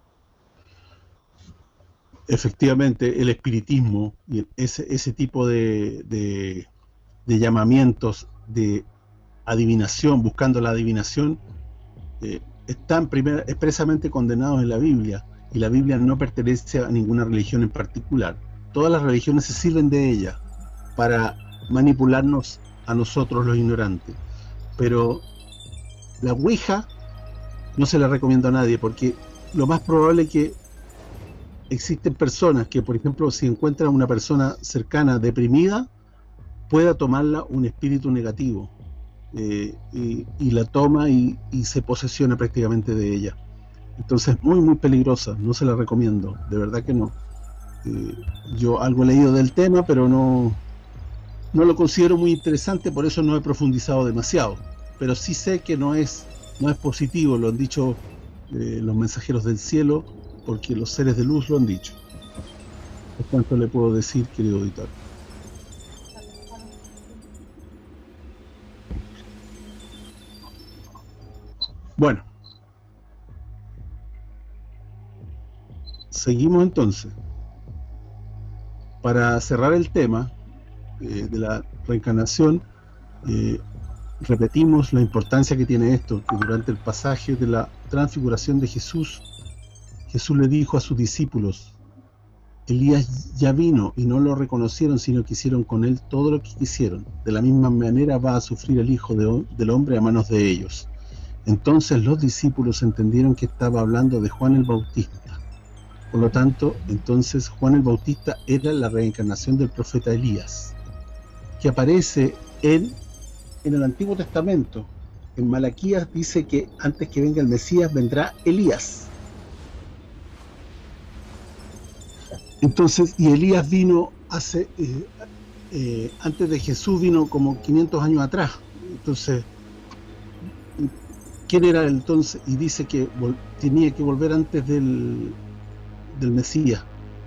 Efectivamente, el espiritismo y ese, ese tipo de, de, de llamamientos de adivinación, buscando la adivinación, eh, están primer, expresamente condenados en la Biblia, y la Biblia no pertenece a ninguna religión en particular. Todas las religiones se sirven de ella para manipularnos a nosotros los ignorantes, pero la Ouija no se la recomiendo a nadie, porque lo más probable es que existen personas que, por ejemplo, si encuentran una persona cercana deprimida, pueda tomarla un espíritu negativo, eh, y, y la toma y, y se posesiona prácticamente de ella. Entonces es muy muy peligrosa, no se la recomiendo, de verdad que no. Eh, yo algo he leído del tema, pero no, no lo considero muy interesante, por eso no he profundizado demasiado. Pero sí sé que no es, no es positivo, lo han dicho eh, los mensajeros del cielo, porque los seres de luz lo han dicho. Por tanto le puedo decir, querido auditor. Bueno, seguimos entonces. Para cerrar el tema eh, de la reencarnación, eh, repetimos la importancia que tiene esto, que durante el pasaje de la transfiguración de Jesús, Jesús le dijo a sus discípulos: Elías ya vino y no lo reconocieron, sino que hicieron con él todo lo que quisieron. De la misma manera va a sufrir el Hijo de, del Hombre a manos de ellos. Entonces los discípulos entendieron que estaba hablando de Juan el Bautista. Por lo tanto, entonces Juan el Bautista era la reencarnación del profeta Elías, que aparece en, en el Antiguo Testamento. En Malaquías dice que antes que venga el Mesías vendrá Elías. Entonces, y Elías vino hace, eh, eh, antes de Jesús vino como quinientos años atrás. Entonces, ¿quién era él entonces? Y dice que tenía que volver antes del, del Mesías.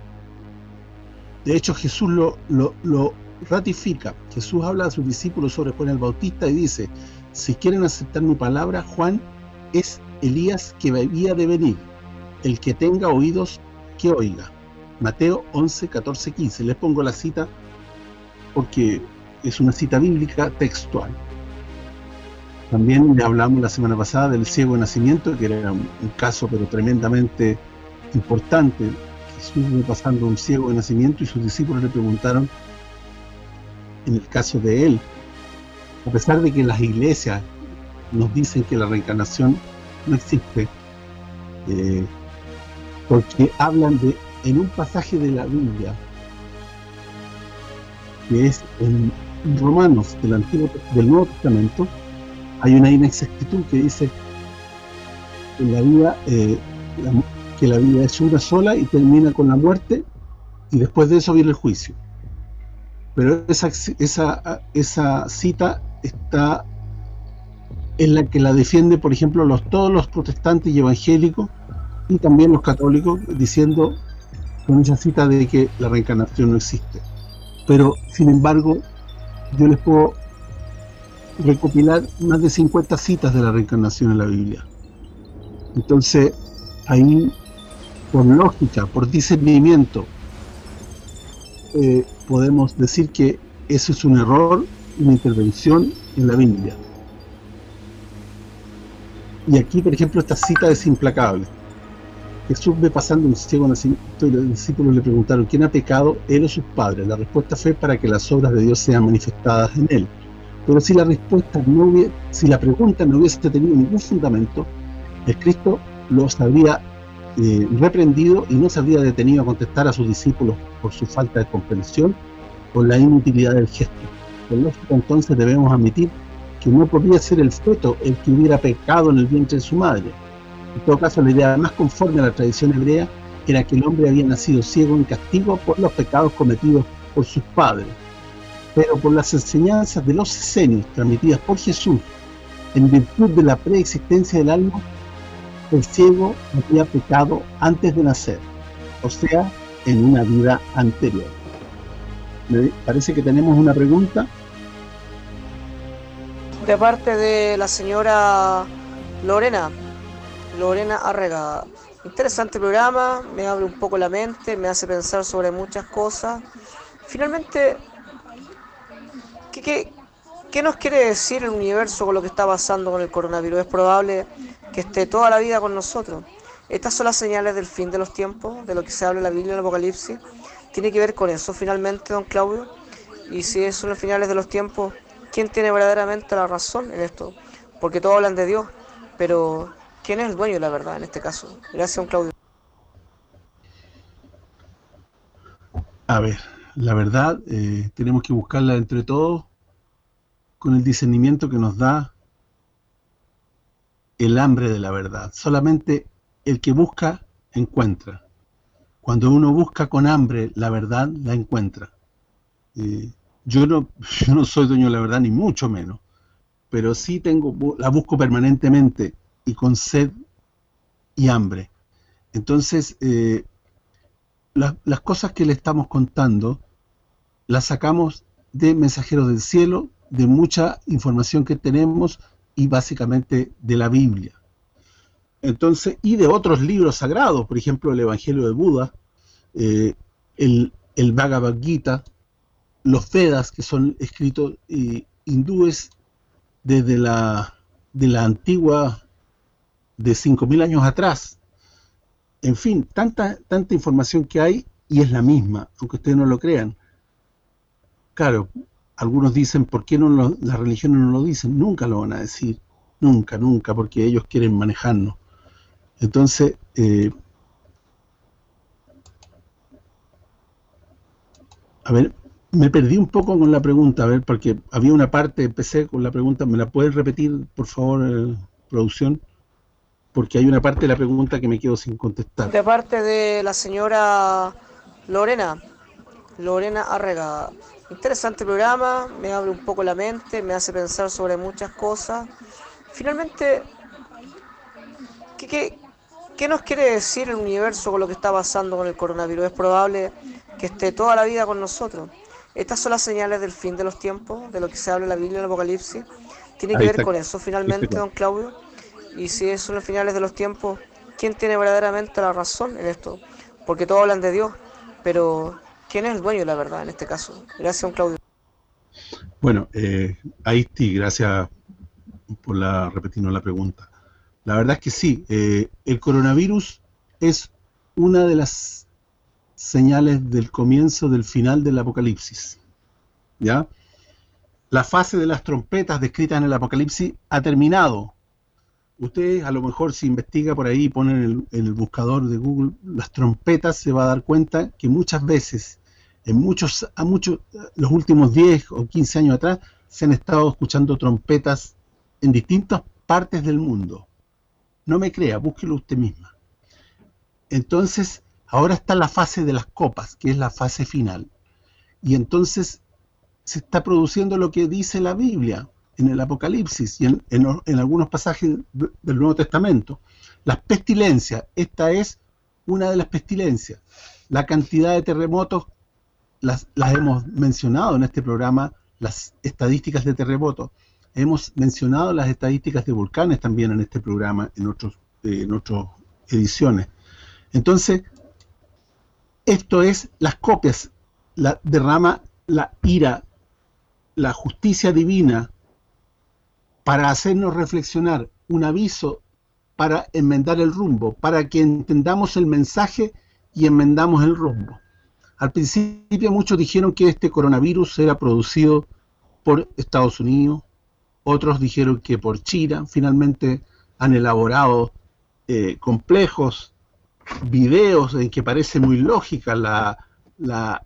De hecho, Jesús lo, lo, lo ratifica. Jesús habla a sus discípulos sobre Juan el Bautista y dice: si quieren aceptar mi palabra, Juan es Elías que había de venir. El que tenga oídos, que oiga. Mateo once, catorce, quince. Les pongo la cita porque es una cita bíblica textual. También le hablamos la semana pasada del ciego de nacimiento, que era un, un caso pero tremendamente importante. Jesús iba pasando un ciego de nacimiento y sus discípulos le preguntaron, en el caso de él, a pesar de que las iglesias nos dicen que la reencarnación no existe, eh, porque hablan de, en un pasaje de la Biblia, que es en Romanos del Antiguo del Nuevo Testamento, hay una inexactitud que dice que la vida eh, la, que la vida es una sola y termina con la muerte, y después de eso viene el juicio. Pero esa esa esa cita está en la que la defiende, por ejemplo, los todos los protestantes y evangélicos y también los católicos, diciendo con esa cita de que la reencarnación no existe. Pero sin embargo, yo les puedo recopilar más de cincuenta citas de la reencarnación en la Biblia. Entonces, ahí, por lógica, por discernimiento, eh, podemos decir que eso es un error, una intervención en la Biblia. Y aquí, por ejemplo, esta cita es implacable. Jesús ve pasando un ciego nacimiento y los discípulos le preguntaron: ¿quién ha pecado, él o sus padres? La respuesta fue: para que las obras de Dios sean manifestadas en él. Pero si la respuesta no hubiese, si la pregunta no hubiese tenido ningún fundamento, el Cristo los habría eh, reprendido y no se habría detenido a contestar a sus discípulos por su falta de comprensión o la inutilidad del gesto. Por lógica, entonces debemos admitir que no podría ser el feto el que hubiera pecado en el vientre de su madre. En todo caso, la idea más conforme a la tradición hebrea era que el hombre había nacido ciego en castigo por los pecados cometidos por sus padres. Pero por las enseñanzas de los esenios transmitidas por Jesús, en virtud de la preexistencia del alma, el ciego había pecado antes de nacer, o sea, en una vida anterior. Me parece que tenemos una pregunta. De parte de la señora Lorena, Lorena Arregada. Interesante programa, me abre un poco la mente, me hace pensar sobre muchas cosas. Finalmente, ¿Qué, qué, ¿qué nos quiere decir el universo con lo que está pasando con el coronavirus? Es probable que esté toda la vida con nosotros. Estas son las señales del fin de los tiempos, de lo que se habla en la Biblia, en el Apocalipsis. ¿Tiene que ver con eso finalmente, don Claudio? Y si son las finales de los tiempos, ¿quién tiene verdaderamente la razón en esto? Porque todos hablan de Dios, pero ¿quién es el dueño de la verdad en este caso? Gracias, don Claudio. A ver, la verdad eh, tenemos que buscarla entre todos con el discernimiento que nos da el hambre de la verdad. Solamente el que busca, encuentra. Cuando uno busca con hambre la verdad, la encuentra. Eh, yo, no, yo no soy dueño de la verdad, ni mucho menos, pero sí tengo la busco permanentemente y con sed y hambre. Entonces, eh, la, las cosas que le estamos contando las sacamos de Mensajeros del Cielo, de mucha información que tenemos y básicamente de la Biblia. Entonces, y de otros libros sagrados, por ejemplo, el Evangelio de Buda, eh, el, el Bhagavad Gita, los Vedas, que son escritos eh, hindúes desde la, de la antigua, de cinco mil años atrás. En fin, tanta, tanta información que hay, y es la misma, aunque ustedes no lo crean. Claro, algunos dicen, ¿por qué no lo, las religiones no lo dicen? Nunca lo van a decir, nunca, nunca, porque ellos quieren manejarnos. Entonces, eh, a ver, me perdí un poco con la pregunta, a ver, porque había una parte, empecé con la pregunta, ¿me la puedes repetir, por favor, eh, producción? Porque hay una parte de la pregunta que me quedo sin contestar. De parte de la señora Lorena, Lorena Arrega. Interesante programa, me abre un poco la mente, me hace pensar sobre muchas cosas. Finalmente, ¿qué, qué, qué nos quiere decir el universo con lo que está pasando con el coronavirus? Es probable que esté toda la vida con nosotros. Estas son las señales del fin de los tiempos, de lo que se habla en la Biblia, en el Apocalipsis. ¿Tiene que ver con eso finalmente, don Claudio? Y si son los finales de los tiempos, ¿quién tiene verdaderamente la razón en esto? Porque todos hablan de Dios, pero ¿quién es el dueño de la verdad en este caso? Gracias, don Claudio. Bueno, eh, ahí sí, gracias por la, repetirnos la pregunta. La verdad es que sí, eh, el coronavirus es una de las señales del comienzo del final del Apocalipsis, ¿ya? La fase de las trompetas descritas en el Apocalipsis ha terminado. Ustedes a lo mejor si investiga por ahí y ponen en el, en el buscador de Google las trompetas, se va a dar cuenta que muchas veces, en muchos, a muchos, los últimos diez o quince años atrás, se han estado escuchando trompetas en distintas partes del mundo. No me crea, búsquelo usted misma. Entonces, ahora está la fase de las copas, que es la fase final. Y entonces se está produciendo lo que dice la Biblia en el Apocalipsis y en, en, en algunos pasajes del Nuevo Testamento. Las pestilencias, esta es una de las pestilencias. La cantidad de terremotos, las, las hemos mencionado en este programa, las estadísticas de terremotos. Hemos mencionado las estadísticas de volcanes también en este programa, en otros eh, en otras ediciones. Entonces, esto es las copias, la derrama la ira, la justicia divina, para hacernos reflexionar, un aviso para enmendar el rumbo, para que entendamos el mensaje y enmendamos el rumbo. Al principio muchos dijeron que este coronavirus era producido por Estados Unidos, otros dijeron que por China. Finalmente han elaborado eh, complejos videos en que parece muy lógica la, la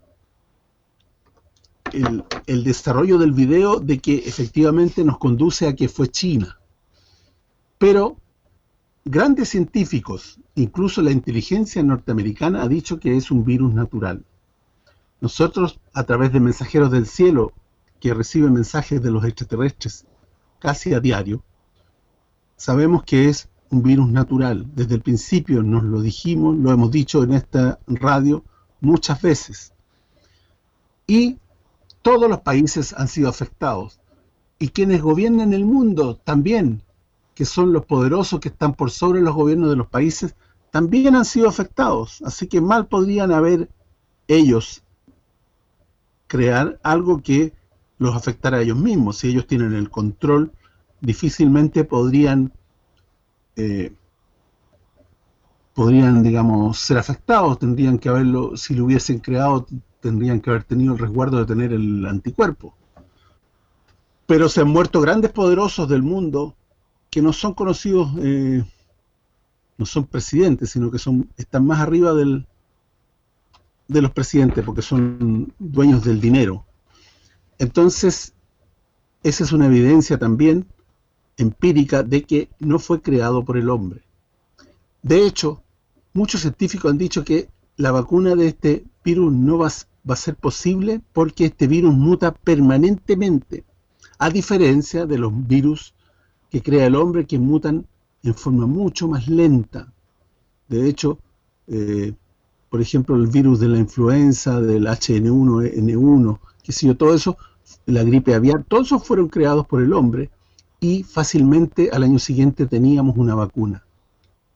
El, el desarrollo del video de que efectivamente nos conduce a que fue China. Pero grandes científicos, incluso la inteligencia norteamericana, ha dicho que es un virus natural. Nosotros, a través de mensajeros del cielo, que reciben mensajes de los extraterrestres casi a diario, sabemos que es un virus natural. Desde el principio nos lo dijimos, lo hemos dicho en esta radio muchas veces. Y todos los países han sido afectados, y quienes gobiernan el mundo también, que son los poderosos que están por sobre los gobiernos de los países, también han sido afectados. Así que mal podrían haber ellos crear algo que los afectara a ellos mismos. Si ellos tienen el control, difícilmente podrían eh, podrían, digamos, ser afectados. Tendrían que haberlo, si lo hubiesen creado, tendrían que haber tenido el resguardo de tener el anticuerpo. Pero se han muerto grandes poderosos del mundo que no son conocidos, eh, no son presidentes, sino que son están más arriba del de los presidentes, porque son dueños del dinero. Entonces, esa es una evidencia también empírica de que no fue creado por el hombre. De hecho, muchos científicos han dicho que la vacuna de este virus no va, va a ser posible porque este virus muta permanentemente, a diferencia de los virus que crea el hombre, que mutan en forma mucho más lenta. De hecho, eh, por ejemplo, el virus de la influenza, del H N uno N uno, que sé yo, todo eso, la gripe aviar, todos esos fueron creados por el hombre y fácilmente al año siguiente teníamos una vacuna.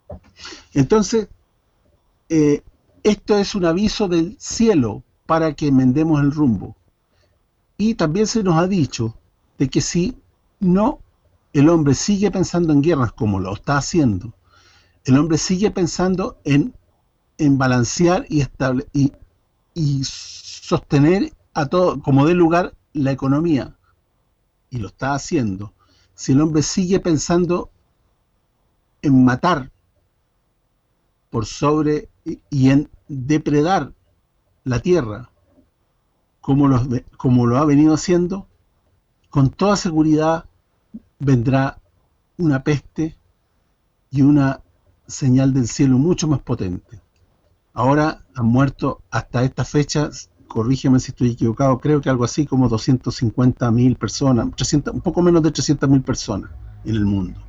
Entonces, eh, esto es un aviso del cielo para que enmendemos el rumbo. Y también se nos ha dicho de que si no, el hombre sigue pensando en guerras como lo está haciendo, el hombre sigue pensando en, en balancear y, estable, y, y sostener a todo, como dé lugar, la economía, y lo está haciendo. Si el hombre sigue pensando en matar por sobre y, y en depredar la tierra, como lo, como lo ha venido haciendo, con toda seguridad vendrá una peste y una señal del cielo mucho más potente. Ahora han muerto hasta esta fecha, corrígeme si estoy equivocado, creo que algo así como doscientas cincuenta mil personas, trescientas, un poco menos de trescientas mil personas en el mundo.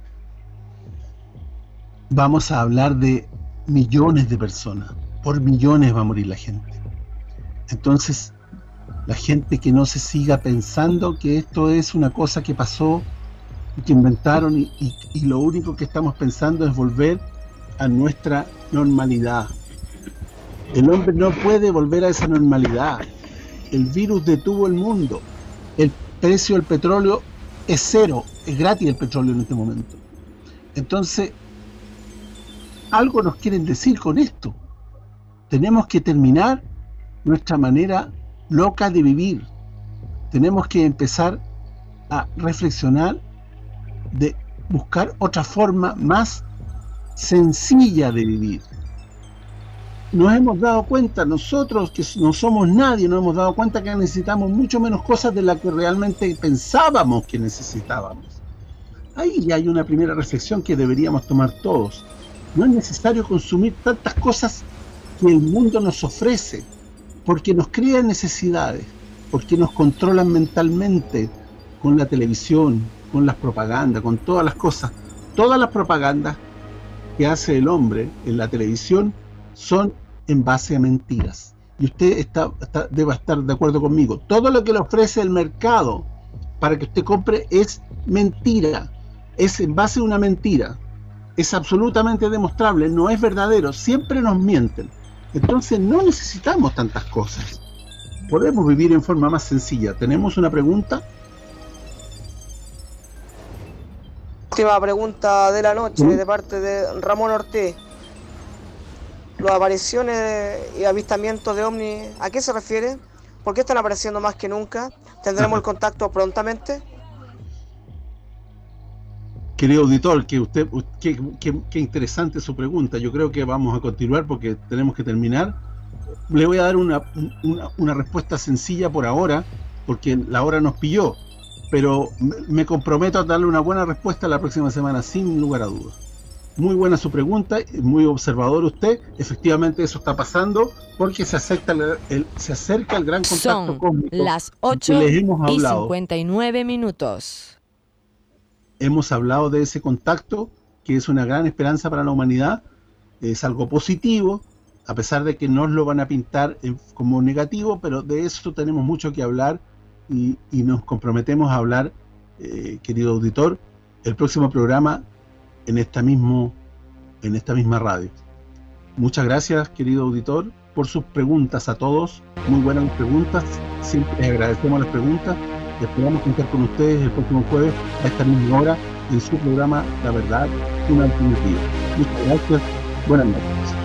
Vamos a hablar de millones de personas, por millones va a morir la gente. Entonces, la gente que no se siga pensando que esto es una cosa que pasó, que inventaron y, y, y lo único que estamos pensando es volver a nuestra normalidad. El hombre no puede volver a esa normalidad. El virus detuvo el mundo. El precio del petróleo es cero, es gratis el petróleo en este momento. Entonces, algo nos quieren decir con esto. Tenemos que terminar nuestra manera loca de vivir. Tenemos que empezar a reflexionar de buscar otra forma más sencilla de vivir. Nos hemos dado cuenta, nosotros que no somos nadie, nos hemos dado cuenta que necesitamos mucho menos cosas de las que realmente pensábamos que necesitábamos. Ahí ya hay una primera reflexión que deberíamos tomar todos. No es necesario consumir tantas cosas que el mundo nos ofrece, porque nos crea necesidades, porque nos controlan mentalmente con la televisión, con las propagandas, con todas las cosas. Todas las propagandas que hace el hombre en la televisión son en base a mentiras. Y usted está, está, debe estar de acuerdo conmigo. Todo lo que le ofrece el mercado para que usted compre es mentira. Es en base a una mentira. Es absolutamente demostrable, no es verdadero. Siempre nos mienten. Entonces no necesitamos tantas cosas. Podemos vivir en forma más sencilla. ¿Tenemos una pregunta? Última pregunta de la noche, ¿Mm? de parte de Ramón Ortiz. Las apariciones y avistamientos de ovnis, ¿a qué se refiere? ¿Por qué están apareciendo más que nunca? ¿Tendremos el contacto prontamente? Querido auditor, que usted, qué, qué, qué interesante su pregunta. Yo creo que vamos a continuar porque tenemos que terminar. Le voy a dar una, una, una respuesta sencilla por ahora, porque la hora nos pilló, pero me comprometo a darle una buena respuesta la próxima semana, sin lugar a dudas. Muy buena su pregunta, muy observador usted. Efectivamente eso está pasando porque se acerca el, el, se acerca el gran contacto Son cósmico. Las ocho les hemos hablado. y cincuenta y nueve minutos. Hemos hablado de ese contacto, que es una gran esperanza para la humanidad. Es algo positivo, a pesar de que nos lo van a pintar en, como negativo, pero de eso tenemos mucho que hablar y, y nos comprometemos a hablar, eh, querido auditor, el próximo programa en esta mismo en esta misma radio. Muchas gracias, querido auditor, por sus preguntas a todos. Muy buenas preguntas, siempre les agradecemos las preguntas. Esperamos contar con ustedes el próximo jueves a esta misma hora en su programa La Verdad, una alternativa. Muchas gracias, buenas noches.